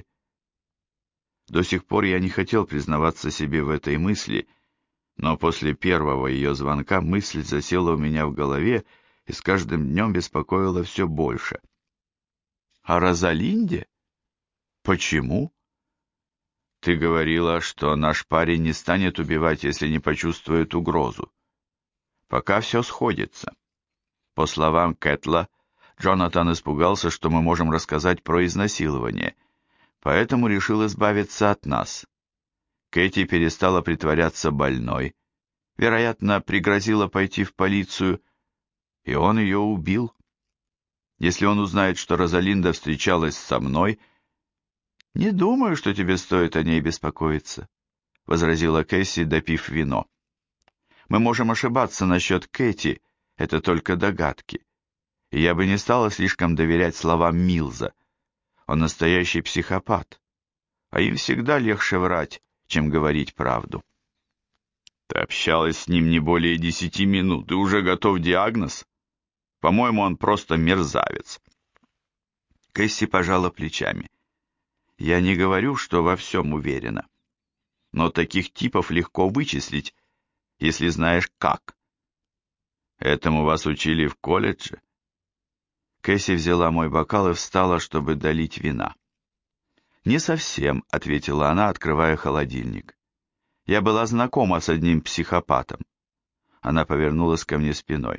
До сих пор я не хотел признаваться себе в этой мысли, но после первого ее звонка мысль засела у меня в голове и с каждым днем беспокоила все больше. «О Розалинде? Почему?» «Ты говорила, что наш парень не станет убивать, если не почувствует угрозу. Пока все сходится». По словам Кэтла, Джонатан испугался, что мы можем рассказать про изнасилование, поэтому решил избавиться от нас. Кэти перестала притворяться больной, вероятно, пригрозила пойти в полицию, и он ее убил. Если он узнает, что Розалинда встречалась со мной, «Не думаю, что тебе стоит о ней беспокоиться», — возразила Кэсси, допив вино. «Мы можем ошибаться насчет Кэти, это только догадки. И я бы не стала слишком доверять словам Милза. Он настоящий психопат, а им всегда легче врать, чем говорить правду». «Ты общалась с ним не более 10 минут, и уже готов диагноз? По-моему, он просто мерзавец». Кэсси пожала плечами. «Я не говорю, что во всем уверена. Но таких типов легко вычислить, если знаешь как». «Этому вас учили в колледже?» Кэсси взяла мой бокал и встала, чтобы долить вина. «Не совсем», — ответила она, открывая холодильник. «Я была знакома с одним психопатом». Она повернулась ко мне спиной.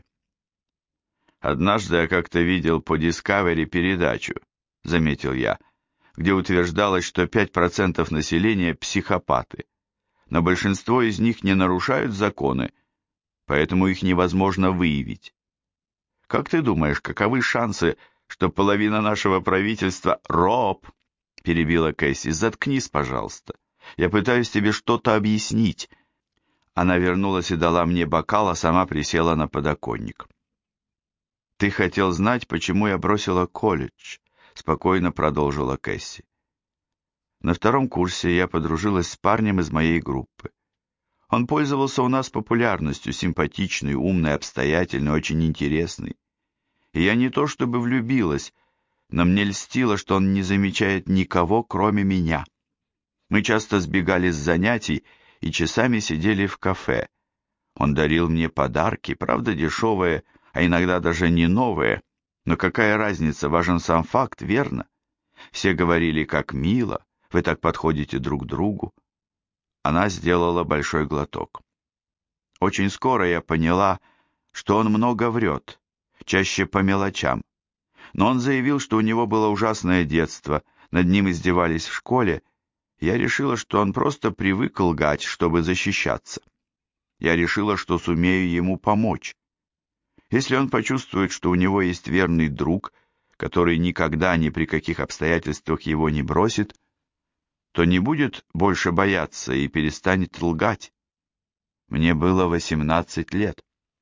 «Однажды я как-то видел по Discovery передачу», — заметил я, где утверждалось, что 5% населения психопаты, но большинство из них не нарушают законы, поэтому их невозможно выявить. Как ты думаешь, каковы шансы, что половина нашего правительства... Роб, перебила Кэсси, заткнись, пожалуйста. Я пытаюсь тебе что-то объяснить. Она вернулась и дала мне бокал, а сама присела на подоконник. Ты хотел знать, почему я бросила колледж, спокойно продолжила Кэсси. На втором курсе я подружилась с парнем из моей группы. Он пользовался у нас популярностью, симпатичный, умный, обстоятельный, очень интересный. И я не то чтобы влюбилась, но мне льстило, что он не замечает никого, кроме меня. Мы часто сбегали с занятий и часами сидели в кафе. Он дарил мне подарки, правда дешевые, а иногда даже не новые, но какая разница, важен сам факт, верно? Все говорили, как мило, вы так подходите друг к другу. Она сделала большой глоток. Очень скоро я поняла, что он много врет, чаще по мелочам. Но он заявил, что у него было ужасное детство, над ним издевались в школе. Я решила, что он просто привык лгать, чтобы защищаться. Я решила, что сумею ему помочь. Если он почувствует, что у него есть верный друг, который никогда ни при каких обстоятельствах его не бросит, то не будет больше бояться и перестанет лгать. Мне было 18 лет.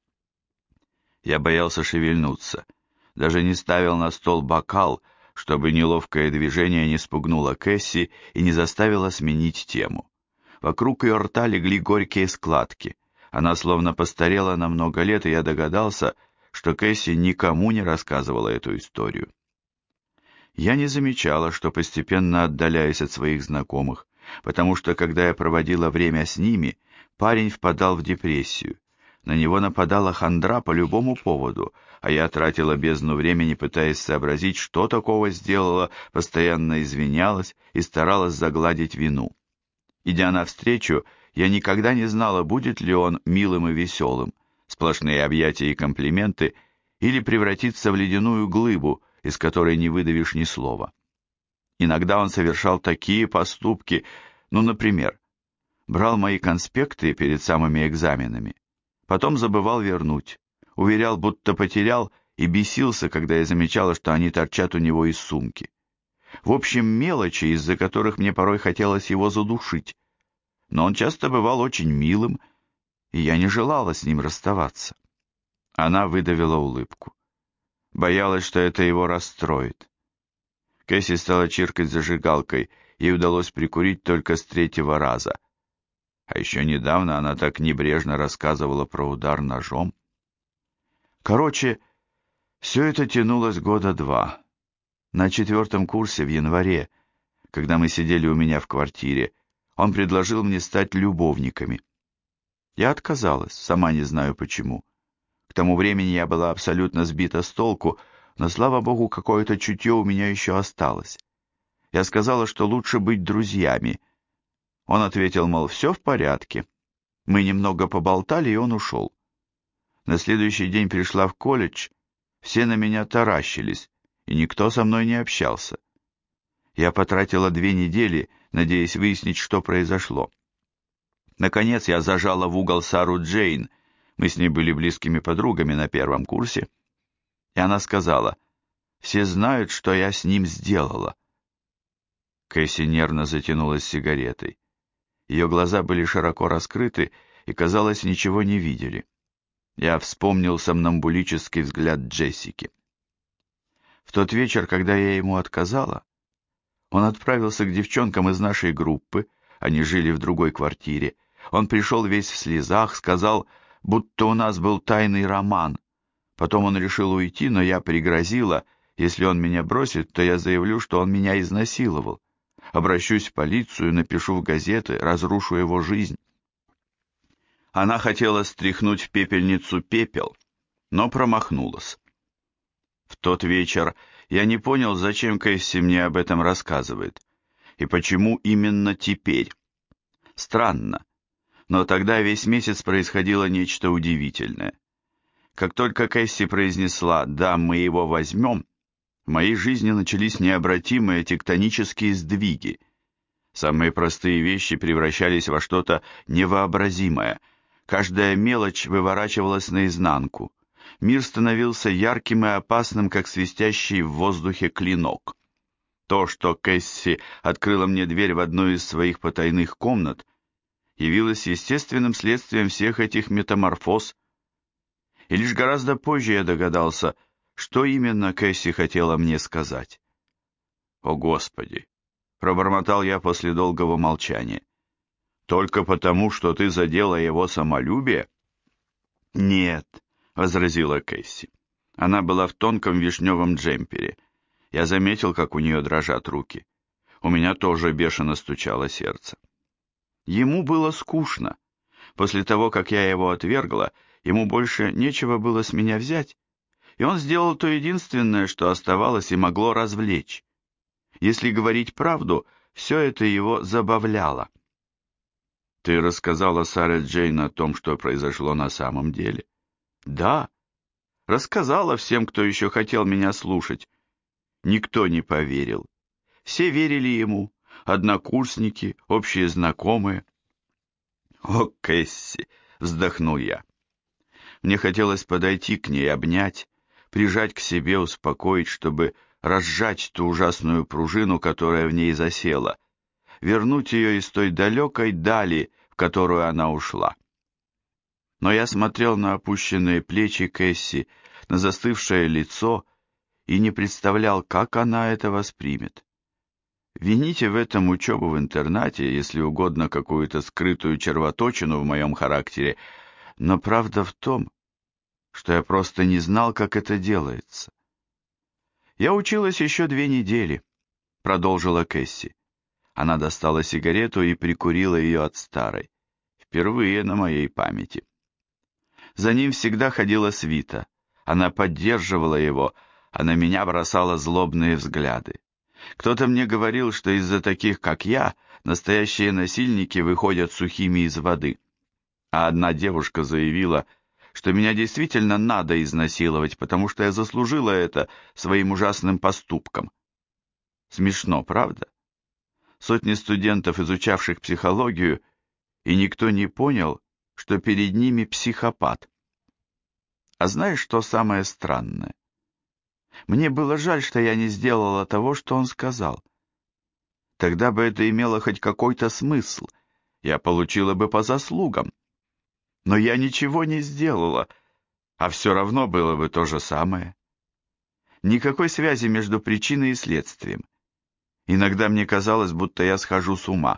Я боялся шевельнуться, даже не ставил на стол бокал, чтобы неловкое движение не спугнуло Кэсси и не заставило сменить тему. Вокруг ее рта легли горькие складки. Она словно постарела на много лет, и я догадался, что Кэсси никому не рассказывала эту историю. Я не замечала, что постепенно отдаляюсь от своих знакомых, потому что, когда я проводила время с ними, парень впадал в депрессию. На него нападала хандра по любому поводу, а я тратила бездну времени, пытаясь сообразить, что такого сделала, постоянно извинялась и старалась загладить вину. Идя навстречу, я никогда не знала, будет ли он милым и веселым, сплошные объятия и комплименты, или превратится в ледяную глыбу, из которой не выдавишь ни слова. Иногда он совершал такие поступки, например, брал мои конспекты перед самыми экзаменами, потом забывал вернуть, уверял, будто потерял, и бесился, когда я замечала, что они торчат у него из сумки. В общем, мелочи, из-за которых мне порой хотелось его задушить. Но он часто бывал очень милым, и я не желала с ним расставаться. Она выдавила улыбку. Боялась, что это его расстроит. Кэсси стала чиркать зажигалкой, ей удалось прикурить только с 3-го раза. А еще недавно она так небрежно рассказывала про удар ножом. Короче, все это тянулось 2 года. На 4-м курсе в январе, когда мы сидели у меня в квартире, он предложил мне стать любовниками. Я отказалась, сама не знаю почему. К тому времени я была абсолютно сбита с толку, но, слава богу, какое-то чутье у меня еще осталось. Я сказала, что лучше быть друзьями. Он ответил, мол, все в порядке. Мы немного поболтали, и он ушел. На следующий день пришла в колледж, все на меня таращились, и никто со мной не общался. Я потратила 2 недели, надеясь выяснить, что произошло. Наконец я зажала в угол Сару Джейн, мы с ней были близкими подругами на 1-м курсе, и она сказала, «Все знают, что я с ним сделала». Кэсси нервно затянулась сигаретой. Ее глаза были широко раскрыты и, казалось, ничего не видели. Я вспомнил сомнамбулический взгляд Джессики. В тот вечер, когда я ему отказала, он отправился к девчонкам из нашей группы, они жили в другой квартире. Он пришел весь в слезах, сказал, будто у нас был тайный роман. Потом он решил уйти, но я пригрозила, если он меня бросит, то я заявлю, что он меня изнасиловал. Обращусь в полицию, напишу в газеты, разрушу его жизнь. Она хотела стряхнуть в пепельницу пепел, но промахнулась. В тот вечер я не понял, зачем Кэсси мне об этом рассказывает, и почему именно теперь. Странно, но тогда весь месяц происходило нечто удивительное. Как только Кэсси произнесла «да, мы его возьмем», в моей жизни начались необратимые тектонические сдвиги. Самые простые вещи превращались во что-то невообразимое. Каждая мелочь выворачивалась наизнанку. Мир становился ярким и опасным, как свистящий в воздухе клинок. То, что Кэсси открыла мне дверь в одну из своих потайных комнат, явилось естественным следствием всех этих метаморфоз. И лишь гораздо позже я догадался, что именно Кэсси хотела мне сказать. «О, Господи!» — пробормотал я после долгого молчания. «Только потому, что ты задела его самолюбие?» «Нет», — возразила Кэсси. Она была в тонком вишневом джемпере. Я заметил, как у нее дрожат руки. У меня тоже бешено стучало сердце. Ему было скучно. После того, как я его отвергла, ему больше нечего было с меня взять, и он сделал то единственное, что оставалось и могло развлечь. Если говорить правду, все это его забавляло. «Ты рассказала Саре Джейн о том, что произошло на самом деле?» «Да, рассказала всем, кто еще хотел меня слушать. Никто не поверил. Все верили ему, однокурсники, общие знакомые». «О, Кэсси!» — вздохнул я. Мне хотелось подойти к ней, обнять, прижать к себе, успокоить, чтобы разжать ту ужасную пружину, которая в ней засела, вернуть ее из той далекой дали, в которую она ушла. Но я смотрел на опущенные плечи Кэсси, на застывшее лицо и не представлял, как она это воспримет. Вините в этом учебу в интернате, если угодно какую-то скрытую червоточину в моем характере, Но правда в том, что я просто не знал, как это делается. «Я училась еще 2 недели», — продолжила Кэсси. Она достала сигарету и прикурила ее от старой. Впервые на моей памяти. За ним всегда ходила свита. Она поддерживала его, а на меня бросала злобные взгляды. Кто-то мне говорил, что из-за таких, как я, настоящие насильники выходят сухими из воды. А одна девушка заявила, что меня действительно надо изнасиловать, потому что я заслужила это своим ужасным поступком. Смешно, правда? Сотни студентов, изучавших психологию, и никто не понял, что перед ними психопат. А знаешь, что самое странное? Мне было жаль, что я не сделала того, что он сказал. Тогда бы это имело хоть какой-то смысл. Я получила бы по заслугам. Но я ничего не сделала, а все равно было бы то же самое. Никакой связи между причиной и следствием. Иногда мне казалось, будто я схожу с ума.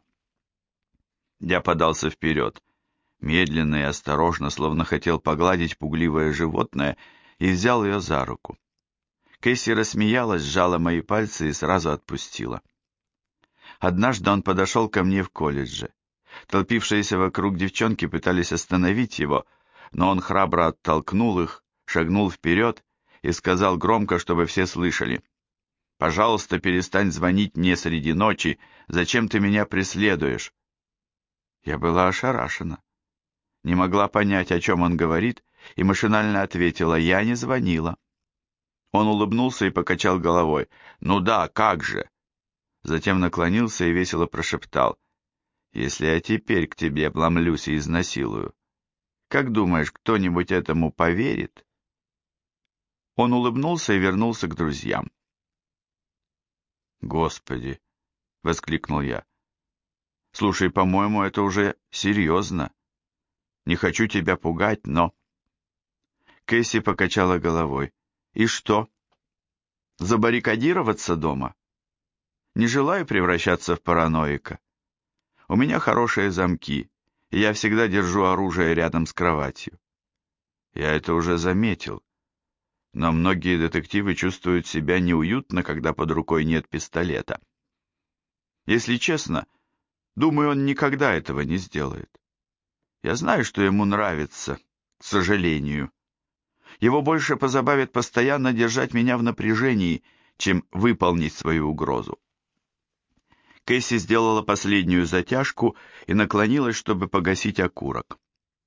Я подался вперед, медленно и осторожно, словно хотел погладить пугливое животное, и взял ее за руку. Кэсси рассмеялась, сжала мои пальцы и сразу отпустила. Однажды он подошел ко мне в колледже. Толпившиеся вокруг девчонки пытались остановить его, но он храбро оттолкнул их, шагнул вперед и сказал громко, чтобы все слышали: «Пожалуйста, перестань звонить мне среди ночи, зачем ты меня преследуешь?» Я была ошарашена, не могла понять, о чем он говорит, и машинально ответила: «Я не звонила». Он улыбнулся и покачал головой. «Ну да, как же!» Затем наклонился и весело прошептал: «Если я теперь к тебе обломлюсь и изнасилую, как думаешь, кто-нибудь этому поверит?» Он улыбнулся и вернулся к друзьям. «Господи!» — воскликнул я. «Слушай, по-моему, это уже серьезно. Не хочу тебя пугать, но...» Кэсси покачала головой. «И что? Забаррикадироваться дома? Не желаю превращаться в параноика. У меня хорошие замки, и я всегда держу оружие рядом с кроватью. Я это уже заметил. Но многие детективы чувствуют себя неуютно, когда под рукой нет пистолета. Если честно, думаю, он никогда этого не сделает. Я знаю, что ему нравится, к сожалению. Его больше позабавит постоянно держать меня в напряжении, чем выполнить свою угрозу. Кэсси сделала последнюю затяжку и наклонилась, чтобы погасить окурок.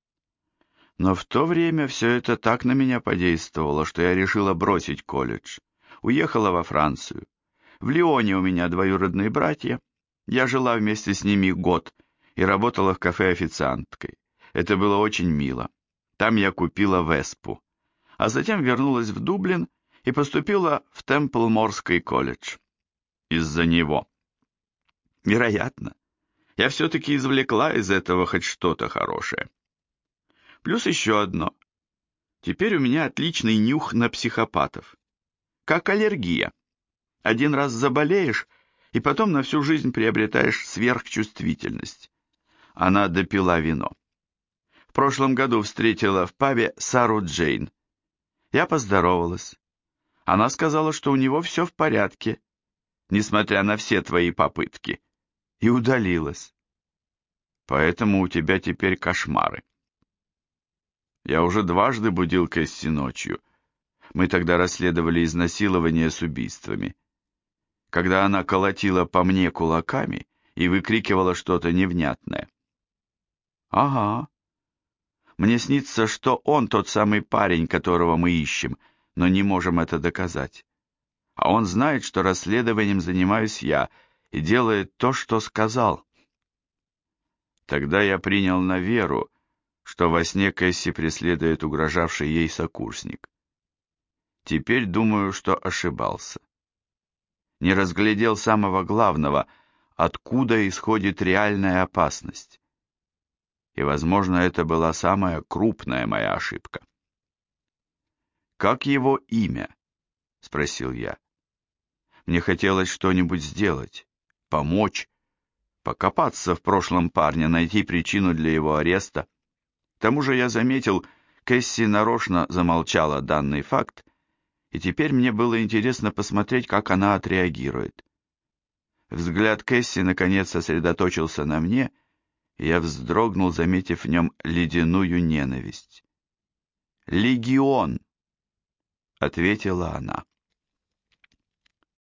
Но в то время все это так на меня подействовало, что я решила бросить колледж. Уехала во Францию. В Лионе у меня двоюродные братья. Я жила вместе с ними год и работала в кафе официанткой. Это было очень мило. Там я купила Веспу. А затем вернулась в Дублин и поступила в Темпл-Морский колледж. Из-за него. Вероятно. Я все-таки извлекла из этого хоть что-то хорошее. Плюс еще одно. Теперь у меня отличный нюх на психопатов. Как аллергия. Один раз заболеешь, и потом на всю жизнь приобретаешь сверхчувствительность. Она допила вино. В прошлом году встретила в пабе Сару Джейн. Я поздоровалась. Она сказала, что у него все в порядке, несмотря на все твои попытки, и удалилась. Поэтому у тебя теперь кошмары. Я уже дважды будил Кэсси ночью. Мы тогда расследовали изнасилование с убийствами. Когда она колотила по мне кулаками и выкрикивала что-то невнятное. Ага. Мне снится, что он тот самый парень, которого мы ищем, но не можем это доказать. А он знает, что расследованием занимаюсь я, и делает то, что сказал. Тогда я принял на веру, что во сне Кэсси преследует угрожавший ей сокурсник. Теперь думаю, что ошибался. Не разглядел самого главного, откуда исходит реальная опасность. И, возможно, это была самая крупная моя ошибка. «Как его имя?» — спросил я. Мне хотелось что-нибудь сделать, помочь, покопаться в прошлом парня, найти причину для его ареста. К тому же я заметил, Кэсси нарочно замолчала данный факт, и теперь мне было интересно посмотреть, как она отреагирует. Взгляд Кэсси наконец сосредоточился на мне, и я вздрогнул, заметив в нем ледяную ненависть. «Легион!» — ответила она.